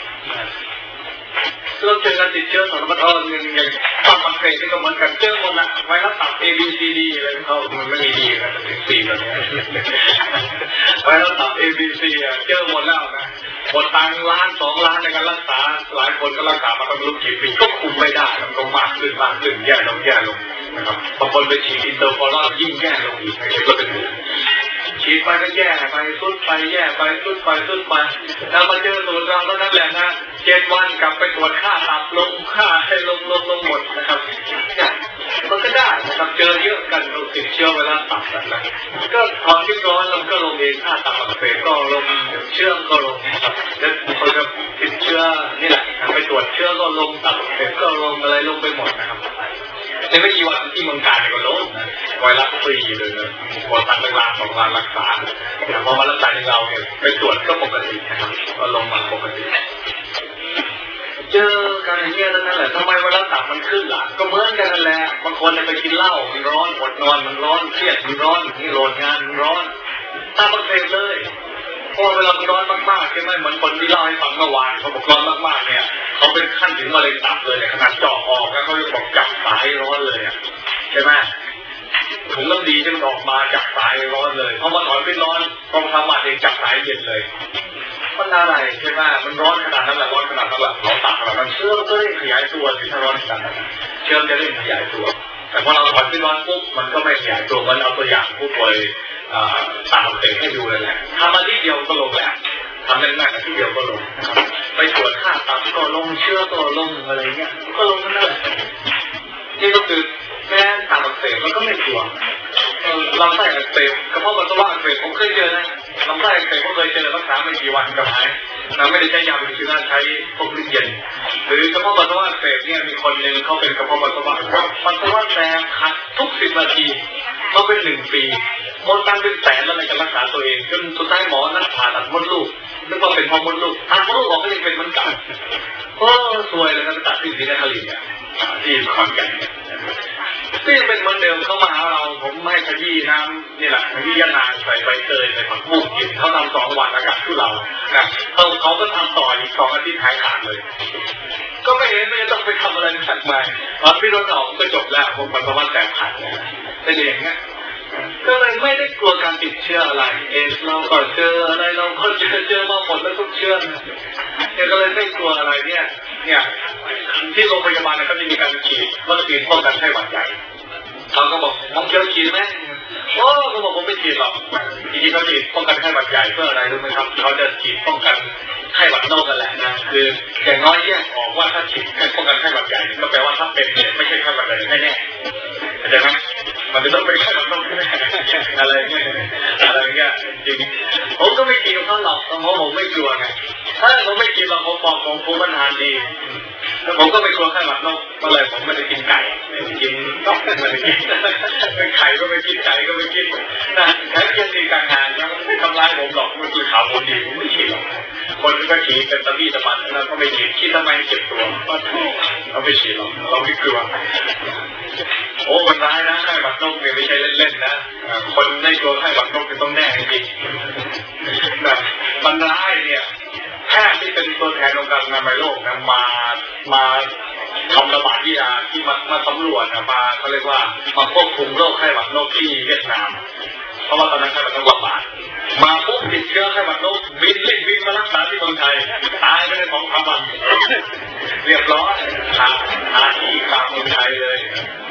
เราเจอการติดเชื้อสารพัดอ่อนอย่างความอักเสบที่ก็เหมือนกันเจอหมดละไวรัสตับ A B C D อะไรเขามันไม่มีดีนะถึงสี่ตอนนี้ไวรัสตับ A B C เจอหมดแล้วนะหมดตังล้านสองล้านในการรักษาหลายคนก็รักษามาตั้งรู้กี่ปีก็คุมไม่ได้มันก็มากขึ้นมากขึ้นแย่ลงแย่ลงนะครับบางคนไปฉีดอินเตอร์ฟอรอนยิ่งแย่ลงอีกก็เป็นฉีดไปก็แย่ไปสุดไปแย่ไปสุดไปสุดไปแล้วมาเจอสูตรเราเท่านั้นแหละนะเจ็ดวันกลับไปตรวจค่าตับลงค่าให้ลงลงลงหมดนะครับเนี่ยมันก็ได้นะครับเจอเยอะกันเราติดเชื้อเวลาตับกันนะก็ความที่ร้อนมันก็ลงเองค่าตับอักเสบก็ลงเชื้อก็ลงนะครับแล้วคนจะติดเชื้อนี่แหละไปตรวจเชื้อก็ลงตับอักเสบก็ลงอะไรลงไปหมดนะครับในไม่กี่วันที่เมืองการก็ลงนะไวรัสฟรีเลยนะหมดตังค์เป็นล้านสองล้านรักษาแต่พอมารักษาในเราเนี่ยไปตรวจก็ปกตินะครับก็ลงมาปกติเจอการอย่างนี้นั่นแหละทำไมเวลาตับมันขึ้นล่ะก็เหมือนกันนั่นแหละบางคนไปกินเหล้ามันร้อนอดนอนมันร้อนเครียดมันร้อนนี่โหลดงานมันร้อนตามมันเป็นเลยเพราะเวลามันร้อนมากๆใช่ไหมเหมือนคนที่เล่าให้ฟังเมื่อวานเขาบอกร้อนมากๆเนี่ยเขาเป็นขั้นถึงมะเร็งตับเลยขนาดเจาะออกแล้วเขาจะบอกจับสายร้อนเลยอ่ะใช่ไหมถุงน้ำดีที่มันออกมาจับสายร้อนเลยเพราะมันถอนไม่ร้อนพอทำมาเองจับสายเย็นเลยมันอะไรใช่ไหมมันร้อนขนาดนั้นแหละร้อนขนาดนั้นแหละเราตัดอะไรมันเชื้อมันก็เร่งขยายตัวที่ถ้าร้อนขนาดนั้นเชื้อจะเร่งขยายตัวแต่พอเราถอนไม่ร้อนปุ๊บมันก็ไม่ขยายตัวมันเอาตัวอย่างผู้ป่วยตามเต็มให้ดูเลยแหละทำมาที่เดียวก็ลงแหละทำแน่ๆที่เดียวก็ลงไปตรวจค่าตับก็ลงเชื้อก็ลงอะไรเงี้ยก็ลงนั่นแหละนี่ก็คือแม้ตามอักเสบมันก็ไม่กลัวลำไส้อักเสบกระเพาะปัสสาวะอักเสบผมเคยเจอนะลำไส้อักเสบผมเคยเจอรักษาไม่กี่วันก็หายนะไม่ได้ใช้ยาเป็นชีวิตใช้พวกลิ้นเย็นหรือกระเพาะปัสสาวะอักเสบเนี่ยมีคนหนึ่งเขาเป็นกระเพาะปัสสาวะปัสสาวะแตกขัดทุกสิบนาทีเขาเป็นหนึ่งปีหมดตังค์เป็นแสนแล้วในการรักษาตัวเองจนสุดท้ายหมอนัดผ่าตัดมดลูกนึกว่าเป็นเพราะมดลูกทางมดลูกออกก็ยังเป็นเหมือนกันโอ้สวยเลยนะตัดที่ศรีนครินทร์เนี่ยที่ขอนแก่นก็ยังเป็นเหมือนเดิมเขามาหาเราผมให้ขยี้น้ำนี่แหละขยี้ยานางใส่ใบเตยใส่ผักบุ้งกินเขาทำสองวันอากาศที่เรานะเขาเขาก็ทำต่ออีกสองอาทิตย์หายขาดเลยก็ไม่เห็นไม่ต้องไปทำอะไรมากมายพอพี่รถออกก็จบแล้วผมปัสสาวะแตกขาดแล้วเป็นอย่างเงี้ยก็เลยไม่ได้กลัวการติดเชื้ออะไรเอสเราก็เจออะไรเราก็เจอเจอมาหมดแล้วทุกเชื้อเนี่ยก็เลยไม่กลัวอะไรเนี่ยเนี่ยที่โรงพยาบาลเนี่ยก็จะมีการฉีดวัคซีนป้องกันไข้หวัดใหญ่เขาก็บอกน้องเคียวฉีดไหมโอ้เขาบอกผมไม่ฉีดหรอกจริงๆเขาฉีดป้องกันไข้หวัดใหญ่เพื่ออะไรรู้ไหมครับเขาจะฉีดป้องกันไข้หวัดนอกกันแหละนะคืออย่างน้อยแยกออกว่าถ้าฉีดป้องกันไข้หวัดใหญ่ก็แปลว่าถ้าเป็นเนี่ยไม่ใช่ไข้หวัดใหญ่แน่ๆเข้าใจไหมมันจะต้องเป็นไข้หวัดนอกแน่อะไรเงี้ยอะไรเงี้ยจริงผมก็ไม่กินเขาหรอกเพราะผมไม่กลัวไงถ้าผมไม่กินหรอกผมบอกผมภูมิมันทานดีแล้วผมก็ไม่กลัวไข้หวัดนกก็เลยผมไม่ได้กินไก่ไม่ได้กินนกไม่ได้กินไข่ก็ไม่กินไก่ก็ไม่กินนะแค่กินดีกลางงานยังไม่ทำร้ายผมหรอกมันคือข่าวคนดีผมไม่ฉีดหรอกคนก็ฉีดเป็นตะบี้ตะบันแล้วก็ไม่ฉีดฉีดทำไมเจ็บตัวเราไม่ฉีดหรอกเราไม่กลัวโอ้มันร้ายนะไข้หวัดนกเนี่ยไม่ใช่เล่นๆนะคนไม่กลัวไข้หวัดนกต้องแน่จริงๆนะมันร้ายเนี่ยแพทย์ที่เป็นตัวแทนองค์การอนามัยโลกนะมามาทำระบาดวิทยาที่มามาสำรวจนะมาเขาเรียกว่ามาควบคุมโรคไข้หวัดนกที่เวียดนามเพราะว่าตอนนั้นไข้หวัดนกระบาดมาปุ๊บติดเชื้อไข้หวัดนกบินเล่นบินมารักษาที่เมืองไทยตายไปในสองสามวันเรียบร้อยหาหาที่กลับเมืองไทยเลย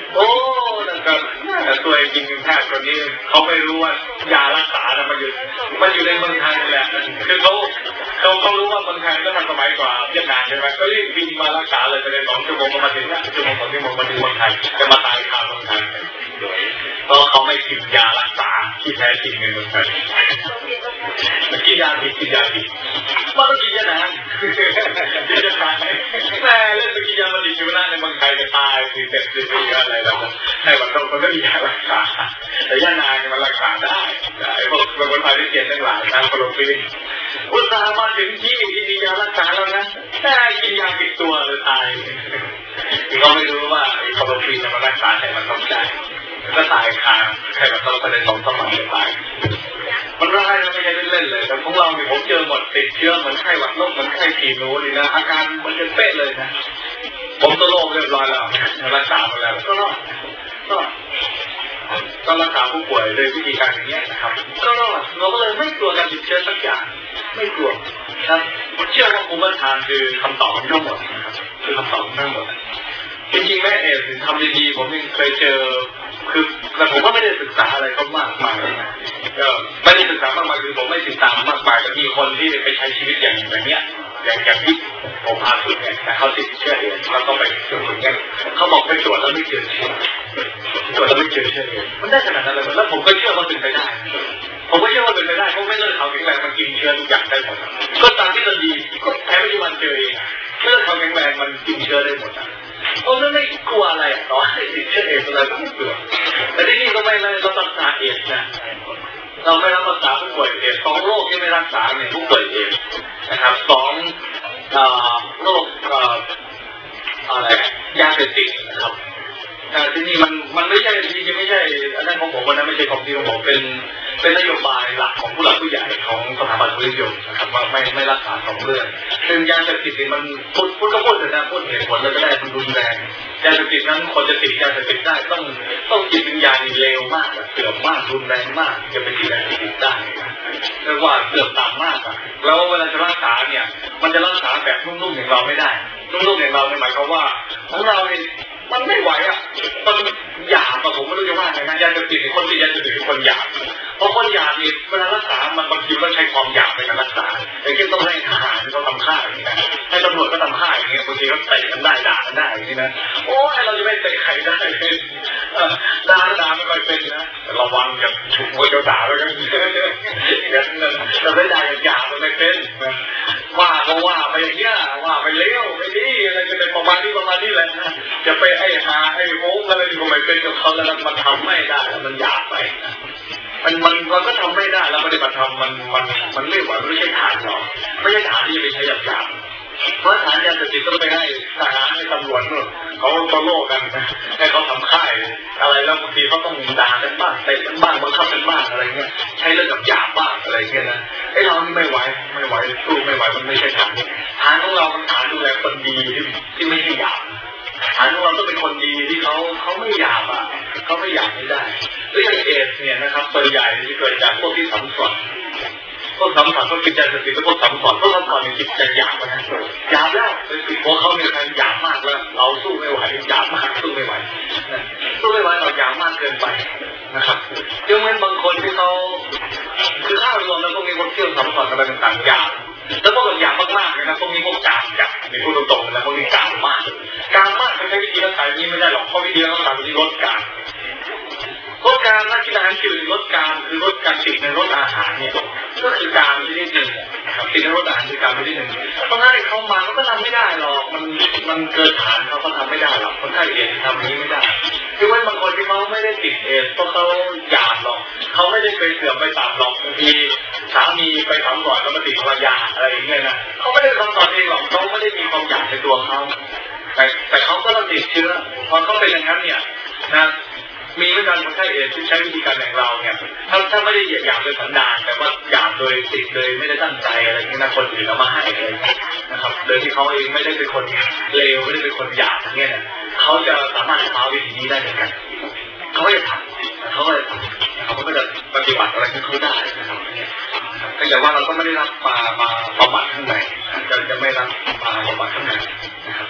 โอ้นะครับตัวเองกินแพทย์คนนี้เขาไม่รู้ว่ายารักษาเนี่ยมันอยู่มันอยู่ในเมืองไทยแหละคือเขาเขาเขารู้ว่าเมืองไทยก็ทันสมัยกว่าเวียดนามใช่ไหมก็รีบบินมารักษาเลยไปในสองชั่วโมงก็มาถึงนะชั่วโมงสองชั่วโมงมาถึงเมืองไทยจะมาตายคาเมืองไทยเพราะเขาไม่กินยารักษาที่แท้จริงในเมืองไทยกินยาผิดกินยาผิดมันต้องกินยาหนากินยาตายแม่เล่นไปกินยามาดิอยู่นะในเมืองไทยจะตายคือเจ็บคืออะไรแล้วในวันต้องมันก็มียารักษาแต่ยานาเนี่ยมันรักษาได้ไอ้พวกคนไทยที่เขียนทั้งหลายทางโคโลฟิลินอุตส่าห์มาถึงที่ที่มียารักษาแล้วนะแต่กินยาผิดตัวเลยตายเขาไม่รู้ว่าไอ้โคโลฟิลินมันรักษาไขมันต้องได้ก็ตายคาไขมันต้องไปในสองสมองตายมันร้ายนะไม่ใช่เล่นๆเลยแต่ของเราเนี่ยผมเจอหมดติดเชื้อเหมือนไข้หวัดนกเหมือนไข้ขีนูนี่นะอาการมันจะเป๊ะเลยนะผมตัวโรคเรียบร้อยแล้วรักษามาแล้วก็รอดก็ก็รักษาผู้ป่วยโดยวิธีการอย่างนี้นะครับก็รอดเราก็เลยไม่กลัวการติดเชื้อสักอย่างไม่กลัวครับผมเชื่อว่าภูมิต้านทานคือคำตอบทั้งหมดนะครับคือคำตอบทั้งหมดจริงๆแม่เอถึงทำดีๆผมยังเคยเจอคือแต่ผมก็ไม่ได้ศึกษาอะไรเขามากมายนะก็ไม่ได้ศึกษามากมายคือผมไม่ติดตามมากมายแต่มีคนที่ไปใช้ชีวิตอย่างแบบเนี้ยอย่างอย่างที่ผมพาสุดเนี่ยแต่เขาติดเชื้อเองเขาต้องไปตรวจอย่างเงี้ยเขาบอกไปตรวจแล้วไม่เจอเชื้อตรวจแล้วไม่เจอเชื้อเองมันได้ขนาดนั้นเลยแล้วผมก็เชื่อว่าเป็นไปได้ผมก็เชื่อว่าเป็นไปได้เพราะไม่เลิกเขาแข็งแรงมันกินเชื้อทุกอย่างได้หมดก็ตามที่มันดีก็แพ้ไม่ได้มันเจอเองเลิกเขาแข็งแรงมันกินเชื้อได้หมดผมไม่กลัวอะไรต่อให้ติดเชื้อเอดส์อะไรก็ไม่กลัวแต่ที่นี่ก็ไม่เลยเรารักษาเอดส์นะเราไม่รักษาผู้ป่วยเอดส์สองโรคที่ไม่รักษาเนี่ยผู้ป่วยเอดส์นะครับสองโรคอะไรยาเสพติดนะครับแต่ที่นี่มันมันไม่ใช่จริงๆไม่ใช่อันนั้นของผมวันนั้นไม่ใช่ของที่ของผมเป็นเป็นนโยบายหลักของผู้หลักผู้ใหญ่ของสถาบันวิทยุนะครับว่าไม่ไม่รักษาสองเรื่องซึ่งยาเสพติดมันพูดพูดก็พูดแต่นะพูดเหตุผลแล้วก็ได้มันรุนแรงยาเสพติดนั้นคนจะติดยาเสพติดได้ต้องต้องจิตวิญญาณเลวมากเสื่อมมากรุนแรงมากจะเป็นยาเสพติดได้เรียกว่าเสื่อมต่ำมากแล้วเวลาจะรักษาเนี่ยมันจะรักษาแบบนุ่มๆอย่างเราไม่ได้นุ่มๆอย่างเราหมายความว่าของเราเนี่ยมันไม่ไหวอ่ะมันหยาบอะผมไม่รู้จะว่าไงนะยาเสพติดคนที่ยาเสพติดคนหยาบเพราะคนหยาบนี่เวลารักษามันบางทีก็ใช้ความหยาบในการรักษาอย่างเช่นต้องให้ทหารเขาทำค่ายอย่างนี้นะให้ตำรวจก็ทำค่ายอย่างเงี้ยบางทีก็เตะกันได้ด่ากันได้อย่างนี้นะโอ้ให้เราจะไม่เตะใครได้เลยด่าด่าไม่ค่อยเป็นนะระวังอย่าถูกมวยเจ้าด่าแล้วกันอย่างนั้นเราไม่ได้หยาบมันไม่เป็นว่าก็ว่าไปอย่างเงี้ยว่าไปเลี้ยวไปดีอะไรจะเป็นประมาณนี้ประมาณนี้แหละจะไปไอ้หาไอ้โม้อะไรที่ผมไม่เป็นกับเขาแล้วมันทำไม่ได้มันหยาบไปมันมันมันก็ทำไม่ได้แล้วปฏิบัติธรรมมันมันมันไม่ไหวไม่ใช่ฐานหรอกไม่ใช่ฐานที่จะไปใช้หยาบหยาบเพราะฐานยาเสพติดต้องไปให้ทหารให้ตำรวจนู่นเขาตัวโลกกันให้เขาทำค่ายอะไรแล้วบางทีเขาต้องด่ากันบ้างเตะกันบ้างบังคับกันบ้างอะไรเงี้ยใช้เรื่องกับหยาบบ้างอะไรเงี้ยนะไอ้เราไม่ไหวไม่ไหวสู้ไม่ไหวมันไม่ใช่ฐานฐานของเรามันฐานดูแลคนดีที่ที่ไม่ใช่หยาบฐานของเราต้องเป็นคนดีที่เขาเขาไม่หยาบอ่ะเขาไม่หยาบไม่ได้เรื่องเอดส์เนี่ยนะครับส่วนใหญ่ที่เกิดจากพวกที่สัมผัสพวกสัมผัสพวกจิตใจสติพวกสัมผัสพวกสัมผัสในจิตใจหยาบนะหยาบแล้วพวกเขาเนี่ยหยาบมากแล้วเราสู้ไม่ไหวหยาบมากสู้ไม่ไหวสู้ไม่ไหวเราหยาบมากเกินไปนะครับยกเว้นบางคนที่เขาคือข้าวรวมแล้วพวกนี้พวกเที่ยวสัมผัสอะไรต่างๆหยาบแล้วพวกหยาบมากๆเลยนะพวกนี้พวกกามหยาบในพูดตรงๆนะพวกนี้กามมากกามมากใช้วิธีรักษานี้ไม่ได้หรอกเพราะวิธีรักษาที่ลดกามลดการนักกินอาหารจืดลดการคือลดการติดในรสอาหารเนี่ยก็คือการที่นิดหนึ่งนะครับติดในรสอาหารคือการที่นิดหนึ่งเพราะงั้นเขามาเขาก็ทำไม่ได้หรอกมันมันเกินฐานเขาก็ทำไม่ได้หรอกคนไข้เอดส์ทำนี้ไม่ได้คือว่าบางคนที่เขาไม่ได้ติดเอดส์เพราะเขาหยาบหรอกเขาไม่ได้ไปเสื่อมไปต่ำหรอกบางทีสามีไปทำก่อนแล้วมาติดภรรยาอะไรอย่างเงี้ยนะเขาไม่ได้ทำก่อนเองหรอกเขาไม่ได้มีความหยาบในตัวเขาแต่แต่เขาก็ต้องติดเชื้อพอเขาเป็นอย่างนั้นเนี่ยนะมีวิธีการคนไข้เอดส์ที่ใช้วิธีการอย่างเราเนี่ยถ้าถ้าไม่ได้หยาบโดยสันดานแต่ว่าหยาบโดยติดเลยไม่ได้ตั้งใจอะไรอย่างเงี้ยนะคนอื่นเอามาให้เลยนะครับโดยที่เขาเองไม่ได้เป็นคนเลวไม่ได้เป็นคนหยาบอย่างเงี้ยเขาจะสามารถทำวิธีนี้ได้เหมือนกันเขาก็จะทำเขาก็จะทำเขาก็จะปฏิบัติอะไรที่เขาได้นะครับแต่อย่างว่าเราก็ไม่ได้รับมามาบำบัดข้างในจะจะไม่รับมาบำบัดข้างในนะครับ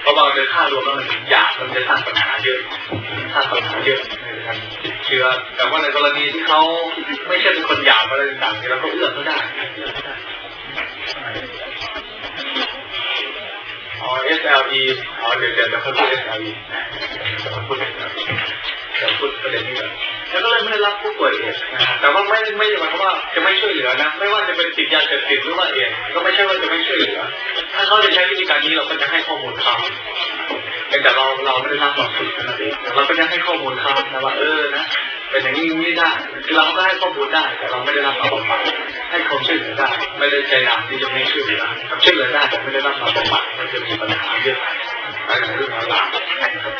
เพราะว่าโดยค่ารวมแล้วมันถึงยามันจะสร้างปัญหาเยอะสร้างปัญหาเยอะในการติดเชื้อแต่ว่าในกรณีที่เขาไม่ใช่เป็นคนหยาบอะไรต่างๆเราก็เอื้อเขาได้อ๋อ เอส แอล อี อ๋อเดี๋ยวเดี๋ยวจะพูด เอส แอล อี จะพูด เอส แอล อี จะพูดประเด็นนี้ก่อนแล้วก็เลยไม่ได้รับผู้ป่วยเอดส์นะแต่ว่าไม่ไม่ได้หมายความว่าจะไม่ช่วยเหลือนะไม่ว่าจะเป็นติดยาเสพติดหรือว่าเอดส์ก็ไม่ใช่ว่าจะไม่ช่วยเหลือถ้าเขาจะใช้วิธีการนี้เราก็จะให้ข้อมูลเขาแต่เราเราไม่ได้รับความสุขนั่นเองเราก็จะให้ข้อมูลเขานะว่าเออนะเป็นอย่างนี้นี่ได้คือเราก็ให้ข้อมูลได้แต่เราไม่ได้รับการบำบัดให้ความช่วยเหลือได้ไม่ได้ใจดำที่จะไม่ช่วยเหลือช่วยเหลือได้แต่ไม่ได้รับการบำบัดมันจะมีปัญหาเยอะในเรื่องราวนะครับ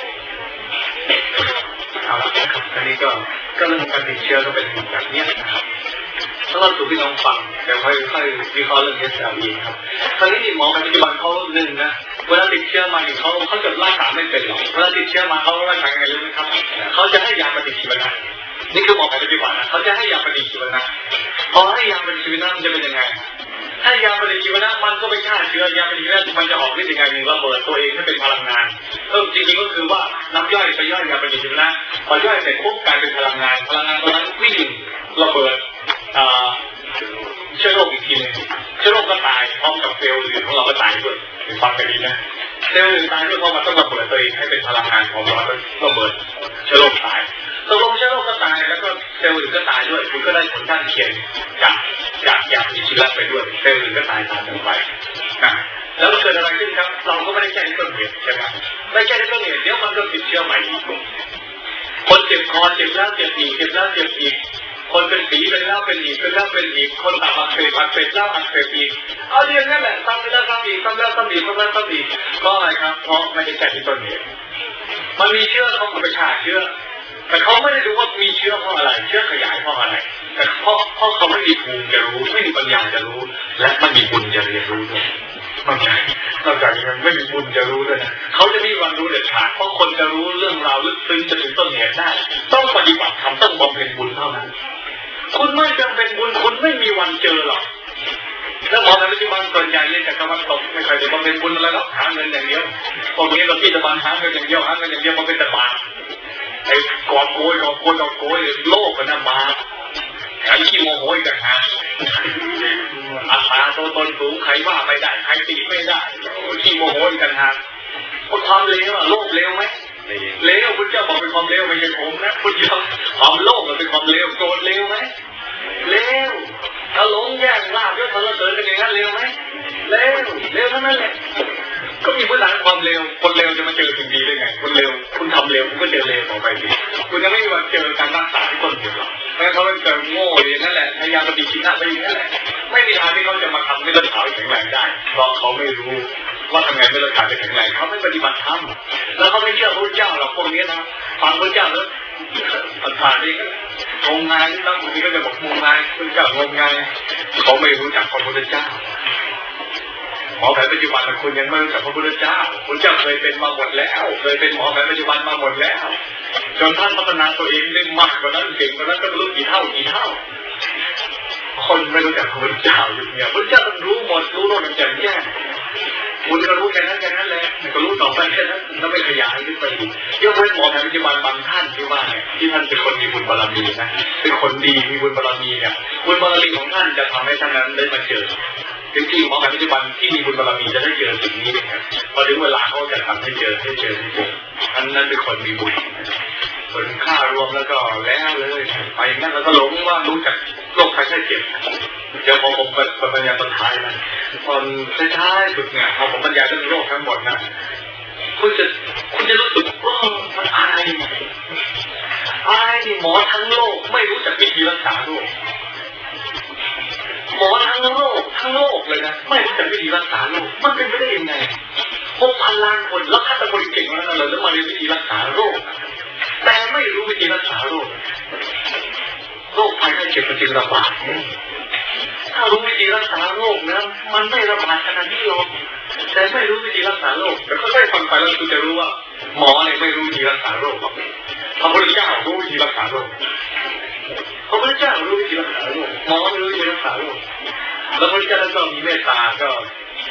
เอาละครับอันนี้ก็ก็เรื่องการติดเชื้อก็เป็นแบบนี้นะครับถ้าเราสู่พี่น้องฟังเดี๋ยวค่อยค่อยวิเคราะห์เรื่อง เอส แอล อี ครับคราวนี้นี่หมอปัจจุบันเขาหนึ่งนะเวลาติดเชื้อมาเขาเขาจะรักษาไม่เป็นหรอกเวลาติดเชื้อมาเขารักษาไงรู้ไหมครับเขาจะให้ยาปฏิชีวนะนี่คือหมอปัจจุบันนะเขาจะให้ยาปฏิชีวนะพอให้ยาปฏิชีวนะมันจะเป็นยังไงถ้ายาปฏิชีวนะมันก็ไปฆ่าเชื้อยาปฏิชีวนะมันจะออกฤทธิ์ยังไงหนึ่งระเบิดตัวเองให้เป็นพลังงานเออจริงๆก็คือว่าน้ำย่อยไปย่อยยาปฏิชีวนะพอย่อยเสร็จปุ๊บกลายเป็นพลังงานพลังงานตรงนั้นวิ่งระเบิดเชื้อโรคอีกทีนึงเชื้อโรคก็ตายพร้อมกับเซลล์อื่นของเราก็ตายด้วยฟังกันดีนะเซลล์อื่นตายด้วยเพราะมันต้องระเบิดตัวเองให้เป็นพลังงานของเราแล้วระเบิดเชื้อโรคตายตกลงเชื้อโรคก็ตายแล้วก็เซลล์อื่นก็ตายด้วยคุณก็ได้ผลข้างเคียงจากจากยาปฏิชีวนะไปด้วยเซลล์อื่นก็ตายตามกันไปนะแล้วเกิดอะไรขึ้นครับเราก็ไม่ได้แก้ที่ต้นเหตุใช่ไหมไม่แก้ที่ต้นเหตุเดี๋ยวมันก็ติดเชื้อใหม่อีกคนเจ็บคอเจ็บแล้วเจ็บอีกเจ็บแล้วเจ็บอีกคนเป็นฝีเป็นแล้วเป็นอีกเป็นแล้วเป็นอีกคนตับอักเสบอักเสบแล้วอักเสบอีกเอาเรื่องนั้นแหละทำไปแล้วทำอีกทำแล้วทำอีกทำแล้วทำอีกเพราะอะไรครับเพราะไม่ได้แก้ที่ต้นเหตุมันมีเชื้อเขาก็ไปฆ่าเชื้อแต่เขาไม่ได้รู้ว่ามีเชื้อเพราะอะไรเชื้อขยายเพราะอะไรแต่เพราะเพราะเขาไม่มีภูมิจะรู้ไม่มีปัญญาจะรู้และไม่มีบุญจะเรียนรู้ด้วยมันใช่นอกจากนั้นไม่มีบุญจะรู้ด้วยนะเขาจะมีวันรู้เด็ดขาดเพราะคนจะรู้เรื่องราวลึกซึ้งจะถึงต้นเหตุได้ต้องปฏิบัติธรรมต้องบำเพ็ญบุญเท่านั้นคุณไม่จำเป็นบุญคุณไม่มีวันเจอหรอกแล้วหมอในปัจจุบันส่วนใหญ่เรียนจากตะวันตกไม่เคยจะบำเพ็ญบุญอะไรหรอกหาเงินอย่างเดียวพวกนี้เราที่ตะวันหาเงินอย่างเดียวหาเงินอย่างเดียวมาเป็นตะบานไอ้กอบโกยกอบโกยกอบโกยโลกมันน่ะมาไอ้ขี้โมโหอีกต่างหากอัตราตัวตนสูงใครว่าไม่ได้ใครตีไม่ได้ขี้โมโหอีกต่างหากความเลวอะโลภเลวไหมเลวพุทธเจ้าบอกเป็นความเลวไม่ใช่ผมนะพุทธเจ้าความโลภมันเป็นความเลวโกรธเลวไหมเลวถ้าหลงแย่งลาบยศสรรเสริญเป็นอย่างนั้นเลวไหมเลวเลวเท่านั้นแหละก็มีพื้นฐานความเลวคนเลวจะมาเจอสิ่งดีได้ไงคนเลวคุณทำเลวคุณก็เจอเลวต่อไปสิคุณจะไม่มีวันเจอการรักษาที่ต้นเหตุหรอกเพราะเขาเป็นเกิดโง่อย่างนั้นแหละพยายามปฏิชีวนะไปอย่างนั้นแหละไม่มีทางที่เขาจะมาทำให้เลือดขาวแข็งแรงได้เพราะเขาไม่รู้ว่าทำไงไม่เลือดขาวจะแข็งแรงเขาไม่ปฏิบัติธรรมแล้วเขาไม่เชื่อพระเจ้าหรอกพวกนี้นะฟังพระเจ้าแล้วผ่านๆนี่ก็งมงายแล้วบางทีก็จะบอกงมงายพระเจ้างมงายเขาไม่รู้จักพระพุทธเจ้าหมอแผนปัจจุบันคุณยังไม่รู้จักพระพุทธเจ้าคุณเจ้าเคยเป็นมาหมดแล้วเคยเป็นหมอแผนปัจจุบันมาหมดแล้วจนท่านพัฒนาตัวเองได้มากกว่านั้นเก่งกว่านั้นก็รู้กี่เท่ากี่เท่าคนไม่รู้จักพระพุทธเจ้าอยู่เนี่ยพระเจ้าต้องรู้หมดรู้โน่นแจ่มแจ้งคุณก็รู้แค่นั้นแค่นั้นแหละก็รู้ต่อไปแค่นั้นแล้วไม่ขยายขึ้นไปอีกยกเว้นหมอแผนปัจจุบันบางท่านที่ว่าเนี่ยที่ท่านเป็นคนมีบุญบารมีนะเป็นคนดีมีบุญบารมีเนี่ยบุญบารมีของท่านจะทำให้ท่านนั้นได้มาเจอจริงๆหมอแผนปัจจุบันที่มีบุญบารมีจะได้เจอสิ่งนี้นะครับพอถึงเวลาเขาจะทำให้เจอให้เจอให้เจอท่านนั้นเป็นคนมีบุญผลค่ารวมแล้วก็แล้วเลยไปอย่างนั้นแล้วก็หลงว่ารู้จักโรคภัยไข้เจ็บเดี๋ยวพอผมบรรยายตอนท้ายนะตอนท้ายๆสุดเนี่ยพอผมบรรยายเรื่องโรคทั้งหมดนะคุณจะคุณจะรู้สึกว่ามันอะไรอะไรที่หมอทั้งโลกไม่รู้จักวิธีรักษาโรคหมอทั้งโลกทั้งโลกเลยนะไม่รู้จักวิธีรักษาโรคมันเป็นไปได้ยังไงหกพันล้านคนแล้วฆาตกรเก่งแล้วนั่นเลยแล้วมาเรียนวิธีรักษาโรคแต่ไม่รู้วิธีรักษาโรคโรคภัยไข้เจ็บมันจึงระบาดถ้ารู้วิธีรักษาโรคนะมันไม่ระบาดขนาดนี้หรอกแต่ไม่รู้วิธีรักษาโรคแต่ก็ได้ฟังไปแล้วคุณจะรู้ว่าหมอเนี่ยไม่รู้วิธีรักษาโรคหรอกพระพุทธเจ้ารู้วิธีรักษาโรคพระพุทธเจ้ารู้วิธีรักษาโรคหมอไม่รู้วิธีรักษาโรคแล้วพระพุทธเจ้าก็มีเมตตาก็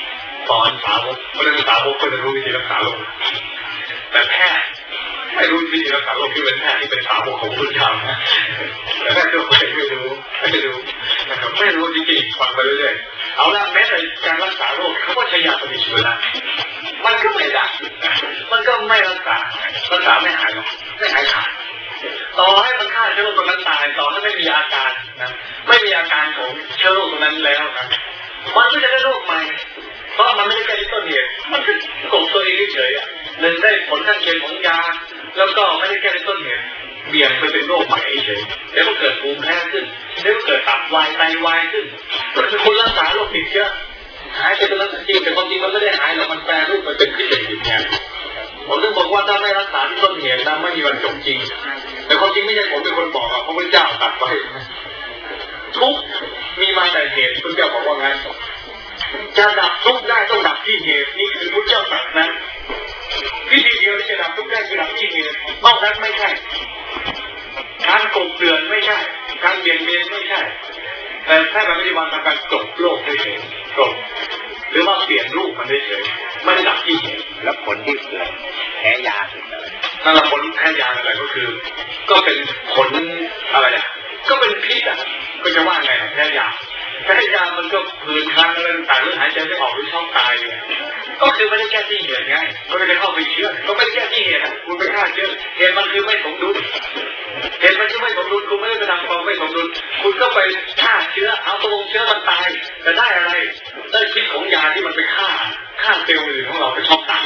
สอนสาวกเพราะฉะนั้นสาวกก็จะรู้วิธีรักษาโรคแต่แพทย์ไม่รู้วิธีรักษาโรคที่เป็นแพทย์ที่เป็นสาวกของพระพุทธเจ้าแต่แพทย์ทั่วไปไม่รู้ไม่รู้นะครับไม่รู้จริงๆฟังไปเรื่อยๆเอาละแม้แต่การรักษาโรคเขาก็ใช้ยาปฏิชีวนะมันก็ไม่ได้มันก็ไม่รักษารักษาไม่หายหรอกไม่หายขาดต่อให้มันฆ่าเชื้อโรคตรงนั้นตายต่อให้ไม่มีอาการนะไม่มีอาการของเชื้อโรคตรงนั้นแล้วนะมันก็จะได้โรคใหม่เพราะมันไม่ได้แก้ที่ต้นเหตุมันก็กบตัวเองเฉยๆหนึ่งได้ผลข้างเคียงของยาแล้วก็ไม่ได้แก้ที่ต้นเหตุเบี่ยงไปเป็นโรคใหม่เฉยเดี๋ยวก็เกิดภูมิแพ้ขึ้นเดี๋ยวก็เกิดตับวายไตวายขึ้นคุณรักษาโรคติดเชื้อหายไปเป็นรักษาจริงแต่ความจริงมันไม่ได้หายแล้วมันแปรรูปไปเป็นพิษอย่างอื่นแทนผมถึงบอกว่าถ้าไม่รักษาที่ต้นเหตุนะไม่มีวันจบจริงแต่ความจริงไม่ใช่ผมเป็นคนบอกอ่ะพระพุทธเจ้าตรัสไว้ทุกมีมาแต่เหตุพระพุทธเจ้าบอกว่าไงจะดับทุกข์ได้ต้องดับที่เหตุนี่คือพระเจ้าตรัสนะวิธีเดียวที่จะดับทุกข์ได้คือดับที่เหตุนอกนั้นไม่ใช่การกบเกลื่อนไม่ใช่การเบี่ยงเบนไม่ใช่แต่แค่แบบไม่ได้วางการกลบโลกเฉยๆกลบหรือว่าเปลี่ยนรูปมันเฉยๆไม่ได้ดับที่เหตุแล้วผลที่เกิดแพ้ยาถึงอะไรนั่นแหละผลแพ้ยาอะไรก็คือก็เป็นผลอะไรอ่ะก็เป็นพิษอ่ะก็จะว่าไงแพ้ยาแพ้ยามันก็ผื่นคันอะไรต่างๆหรือหายใจไม่ออกหรือช็อกตายเลยก็คือไม่ได้แก้ที่เหตุไงก็ไม่ได้เข้าไปเชื้อก็ไม่ได้แก้ที่เหตุอ่ะคุณไปฆ่าเชื้อเหตุมันคือไม่สมดุลเหตุมันคือไม่สมดุลคุณไม่ได้ไปทำความไม่สมดุลคุณก็ไปฆ่าเชื้อเอาตัวเชื้อมันตายแต่ได้อะไรได้พิษของยาที่มันไปฆ่าฆ่าเซลล์อื่นของเราไปช็อกตาย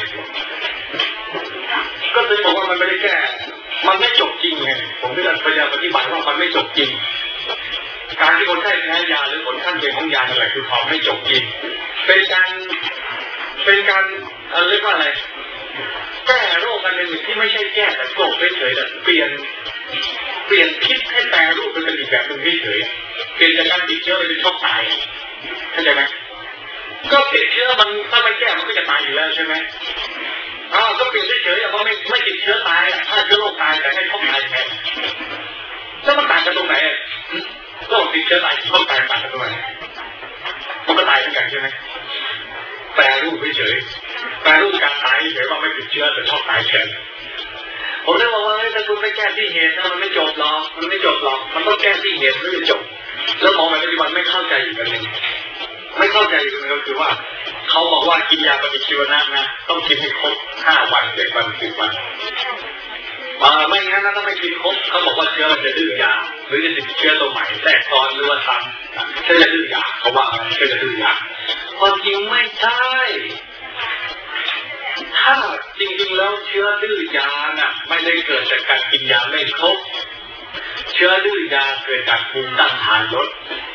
ก็เลยบอกว่ามันไม่ได้แก้มันไม่จบจริงไงผมก็จะพยายามอธิบายว่ามันไม่จบจริงการที่คนไข้แพ้ยาหรือผลข้างเคียงของยาอะไรคือความไม่จบจริงเป็นการเป็นการเรียกว่าอะไรแก้โรคอันหนึ่งที่ไม่ใช่แก้แต่กลบเฉยๆแต่เปลี่ยนเปลี่ยนพิษให้แปรรูปเป็นอีกแบบหนึ่งเฉยๆเปลี่ยนจากการติดเชื้อเป็นช็อกตายเข้าใจไหมก็ติดเชื้อมันถ้าไม่แก้มันก็จะตายอยู่แล้วใช่ไหมอ้าวก็เปลี่ยนเฉยๆเพราะไม่ไม่ติดเชื้อตายถ้าเชื้อโรคตายแต่ให้ช็อกตายแทนแล้วมันต่างกันตรงไหนโรคติดเชื้อตายช็อกตายต่างกันตรงไหนมันก็ตายเหมือนกันใช่ไหมแปรรูปเฉยๆแปรรูปการตายเฉยว่าไม่ติดเชื้อแต่ช็อกตายแทนผมเลยบอกว่าถ้าคุณไม่แก้ที่เหตุนะมันไม่จบหรอกมันไม่จบหรอกมันต้องแก้ที่เหตุเพื่อจะจบแล้วหมอในปัจจุบันไม่เข้าใจอีกอันหนึ่งไม่เข้าใจอีกอันหนึ่งก็คือว่าเขาบอกว่ากินยาปฏิชีวนะนะต้องกินให้ครบห้าวันเจ็ดวันสิบวันอ่าไม่งั้นนะถ้าไม่กินครบเขาบอกว่าเชื้อมันจะดื้อยาหรือจะติดเชื้อตัวใหม่แทรกซ้อนหรือว่าซ้ำเชื้อจะดื้อยาเขาว่าเชื้อจะดื้อยาความจริงไม่ใช่ถ้าจริงๆแล้วเชื้อดื้อยาน่ะไม่ได้เกิดจากการกินยาไม่ครบเชื้อดื้อยาเกิดจากภูมิต้านทานลด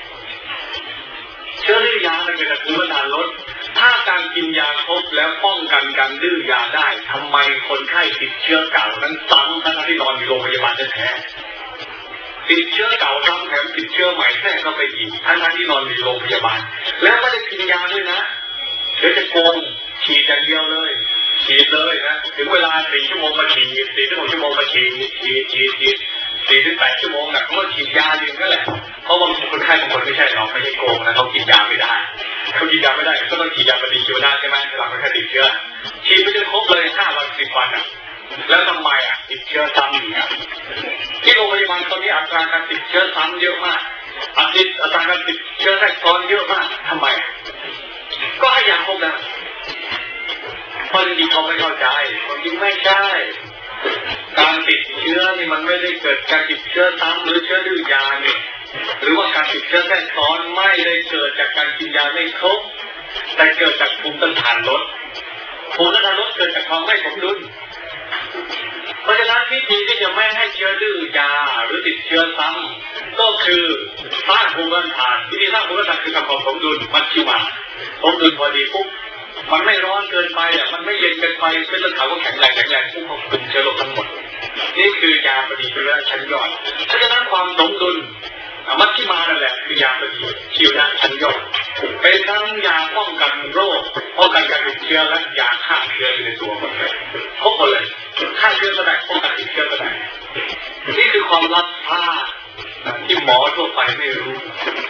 เชื้อดื้อยาเกิดจากภูมิต้านทานลดถ้าการกินยาครบแล้วป้องกันการดื้อยาได้ทำไมคนไข้ติดเชื้อเก่านั้นซ้ำทั้งที่นอนอยู่โรงพยาบาลแท้ๆติดเชื้อเก่าซ้ำแถมติดเชื้อใหม่แทรกเข้าไปอีกทั้งที่นอนอยู่โรงพยาบาลแล้วไม่ได้กินยาด้วยนะเดี๋ยวจะโกงฉีดอย่างเดียวเลยฉีดเลยนะถึงเวลาสี่ชั่วโมงมาฉีดสี่ชั่วโมงชั่วโมงมาฉีดฉีดฉีดฉีดสี่ถึงแปดชั่วโมงนะเขาก็ฉีดยาอยู่นั่นแหละเพราะบางคนไข้บางคนไม่ใช่หรอกไม่ใช่โกงนะเขากินยาไม่ได้เขากินยาไม่ได้ก็ต้องฉีดยาปฏิชีวนะใช่ไหมเวลาคนไข้ติดเชื้อฉีดไปจนครบเลยห้าวันสิบวันอ่ะแล้วทำไมอ่ะติดเชื้อซ้ำอีกอ่ะที่โรงพยาบาลตอนนี้อัตราการติดเชื้อซ้ำเยอะมากอัตราการติดเชื้อแทรกซ้อนเยอะมากทำไมก็ให้ยาครบแล้วเพราะจริงๆเขาไม่เข้าใจความจริงไม่ใช่การติดเชื้อนี่มันไม่ได้เกิดการติดเชื้อซ้ำหรือเชื้อดื้อยาเนี่ยหรือว่าการติดเชื้อแทรกซ้อนไม่ได้เกิดจากการกินยาไม่ครบแต่เกิดจากภูมิต้านทานลดภูมิต้านทานลดเกิดจากความไม่สมดุลเพราะฉะนั้นวิธีที่จะไม่ให้เชื้อดื้อยาหรือติดเชื้อซ้ำก็คือสร้างภูมิต้านทานวิธีสร้างภูมิต้านทานคือทำความสมดุลมัชฌิมาสมดุลพอดีปุ๊บมันไม่ร้อนเกินไปอ่ะมันไม่เย็นเกินไปเส้นเลือดขาวก็แข็งแรงแข็งแรงพุ่งเข้าคุมเชื้อโรคทั้งหมดนี่คือยาปฏิชีวนะชั้นยอดเพราะฉะนั้นความสมดุลมัชฌิมานั่นแหละคือยาปฏิชีวนะชั้นยอดเป็นทั้งยาป้องกันโรคป้องกันการติดเชื้อและยาฆ่าเชื้ออยู่ในตัวหมดเลยครบหมดเลยฆ่าเชื้อก็ได้ป้องกันติดเชื้อก็ได้นี่คือความลับพลาดที่หมอทั่วไปไม่รู้ท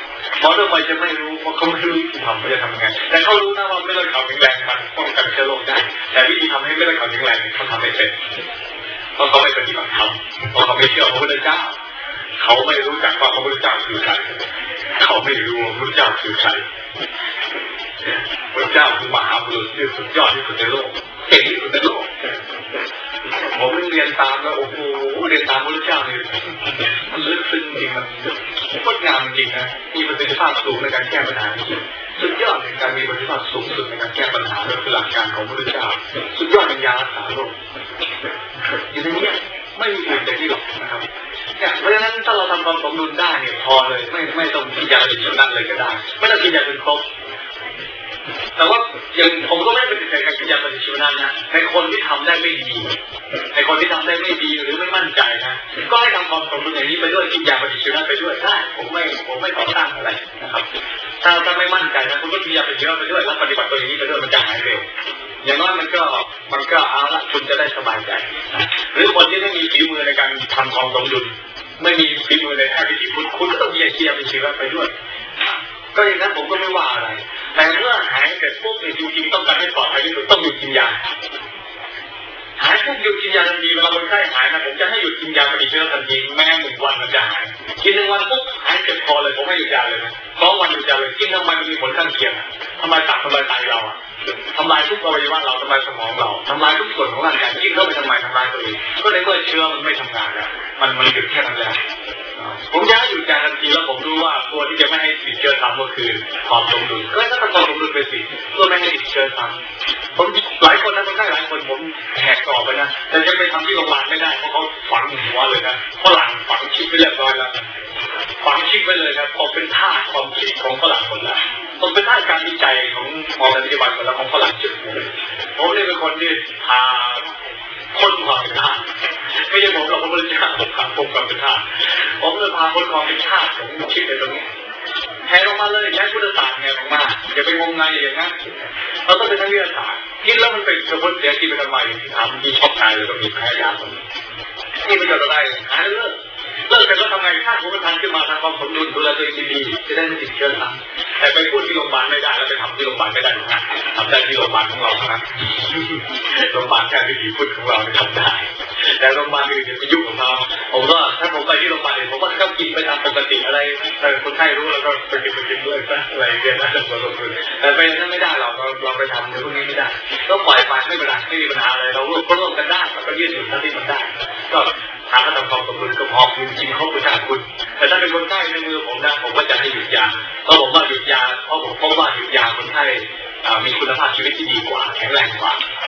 หมอทั่วไปจะไม่รู้เพราะเขาไม่รู้วิธีทำเขาจะทำยังไงแต่เขารู้นะว่าไม่ได้เขาแข็งแรงมันป้องกันเชื้อโรคได้แต่วิธีทำให้ไม่ได้เขาแข็งแรงเขาทำไม่เป็นเพราะเขาไม่ปฏิบัติธรรมเพราะเขาไม่เชื่อพระพุทธเจ้าเขาไม่รู้จักว่าพระพุทธเจ้าคือใครเขาไม่รู้ว่าพระพุทธเจ้าคือใครพระเจ้าคือมหาบุรุษที่สุดยอดที่สุดในโลกเก่งที่สุดในโลกผมเรียนตามแล้วโอ้โหเรียนตามพระพุทธเจ้าเนี่ยมันลึกซึ้งจริงมันงดงามจริงนะมีประสิทธิภาพสูงในการแก้ปัญหาสุดยอดในการมีประสิทธิภาพสูงสุดในการแก้ปัญหาโดยหลักการของพระพุทธเจ้าสุดยอดในยารักษาโรคอยู่ในนี้ไม่มีอื่นแต่ที่หรอกนะครับเนี่ยเพราะฉะนั้นถ้าเราทำความสมดุลได้เนี่ยพอเลยไม่ไม่ต้องกินยาเป็นชนิดเลยก็ได้ไม่ต้องกินยาเป็นครบแต่ว่าอย่างผมก็ไม่ได้ปฏิเสธการกินยาปฏิชีวนะนะในคนที่ทำได้ไม่ดีในคนที่ทำได้ไม่ดีหรือไม่มั่นใจนะก็ให้ทำความสมดุลอย่างนี้ไปด้วยกินยาปฏิชีวนะไปด้วยได้ผมไม่ผมไม่ต่อต้านอะไรนะครับถ้าถ้าไม่มั่นใจนะคุณก็กินยาปฏิชีวนะไปด้วยแล้วปฏิบัติตัวอย่างนี้ไปด้วยมันจะหายเร็วอย่างน้อยมันก็มันก็เอาละคุณจะได้สบายใจหรือคนที่ไม่มีฝีมือในการทำความสมดุลไม่มีฝีมือในแพทย์วิถีคุณคุณก็ต้องมียาปฏิชีวนะไปด้วยก็อย่างนั้นผมก็ไม่ว่าอะไรแต่เมื่อหายเสร็จปุ๊บเนี่ยจริงๆต้องการให้ปลอดภัยที่สุดต้องหยุดกินยาหายปุ๊บหยุดกินยาทันทีเวลาคนไข้หายนะผมจะให้หยุดกินยาปฏิชีวนะทันทีแม้หนึ่งวันมันจะหายกินหนึ่งวันปุ๊บหายเจ็บคอเลยผมให้หยุดยาเลยนะสองวันหยุดยาเลยกินทำไมมันมีผลข้างเคียงทำลายตับทำลายไตเราทำลายทุกอวัยวะเราทำลายสมองเราทำลายทุกส่วนของร่างกายกินเข้าไปทำไมทำลายตัวเองก็ในเมื่อเชื้อมันไม่ทำงานแล้วมันมันหยุดแค่นั้นแหละผมจะให้หยุดยาทันทีแล้วผมรู้ว่าตัวที่จะไม่ให้ติดเชื้อซ้ำก็คือความสมดุลก็ถ้าความสมดุลไปสิเพื่อไม่ให้ติดเชื้อซ้ำผมหลายคนนะคนไข้หลายคนผมแหกต่อไปนะแต่จะไปทำที่โรงพยาบาลไม่ได้เพราะเขาฝังหัวเลยนะฝรั่งฝังชิปไปเรียบร้อยแล้วฝังชิปไปเลยครับพอเป็นท่าความคิดของฝรั่งคนละมันเป็นท่าการวิจัยของหมอปฏิบัติคนละของฝรั่งชิปผมเนี่ยเป็นคนที่พาคนความเป็นท่าไม่ใช่ผมหรอกผมเป็นท่าผมพาผมความเป็นท่าผมเลยพาคนความเป็นท่าผมคิดในตรงนี้แทนออกมาเลยใช้พุทธศาสตร์แทนออกมาอย่าไปงมงายอย่างนั้นเราต้องเป็นนักวิทยาศาสตร์กินแล้วมันเป็นกระบวนการกินไปทำไมถามมีช็อกตายเลยต้องมีแพ้ยาคนนี่มันเกิดอะไรหายเลิกเลิกแต่ก็ทำไงถ้าผมมันทานขึ้นมาทางความสมดุลดูแลตัวเองดีๆจะได้ไม่ติดเชื้อซ้ำแต่ไปพูดที่โรงพยาบาลไม่ได้แล้วไปทำที่โรงพยาบาลไม่ได้นะทำได้ที่โรงพยาบาลของเราเท่านั้นโรงพยาบาลแค่วิธีพูดของเราทำได้แต่โรงพยาบาลอื่นจะไปยุ่งของเขาผมก็ถ้าผมไปที่โรงพยาบาลผมก็เข้ากินไปตามปกติอะไรแต่คนไข้รู้แล้วก็ไปกินไปกินด้วยซะอะไรเงี้ยนะแต่ไปนั้นไม่ได้เราเราไปทำในพวกนี้ไม่ได้ก็ปล่อยไปไม่เป็นไรไม่มีปัญหาอะไรเราร่วมร่วมกันได้เราก็ยืดหยุ่นเท่าที่มันได้ก็ทางการทำความสมดุลก็พอคุณกินเขาประชาคุณแต่ถ้าเป็นคนไข้ในมือผมนะผมก็จะให้หยุดยาเพราะผมว่าหยุดยาเพราะผมพบว่าหยุดยาคนไข้มีคุณภาพชีวิตที่ดีกว่าแข็งแรงกว่า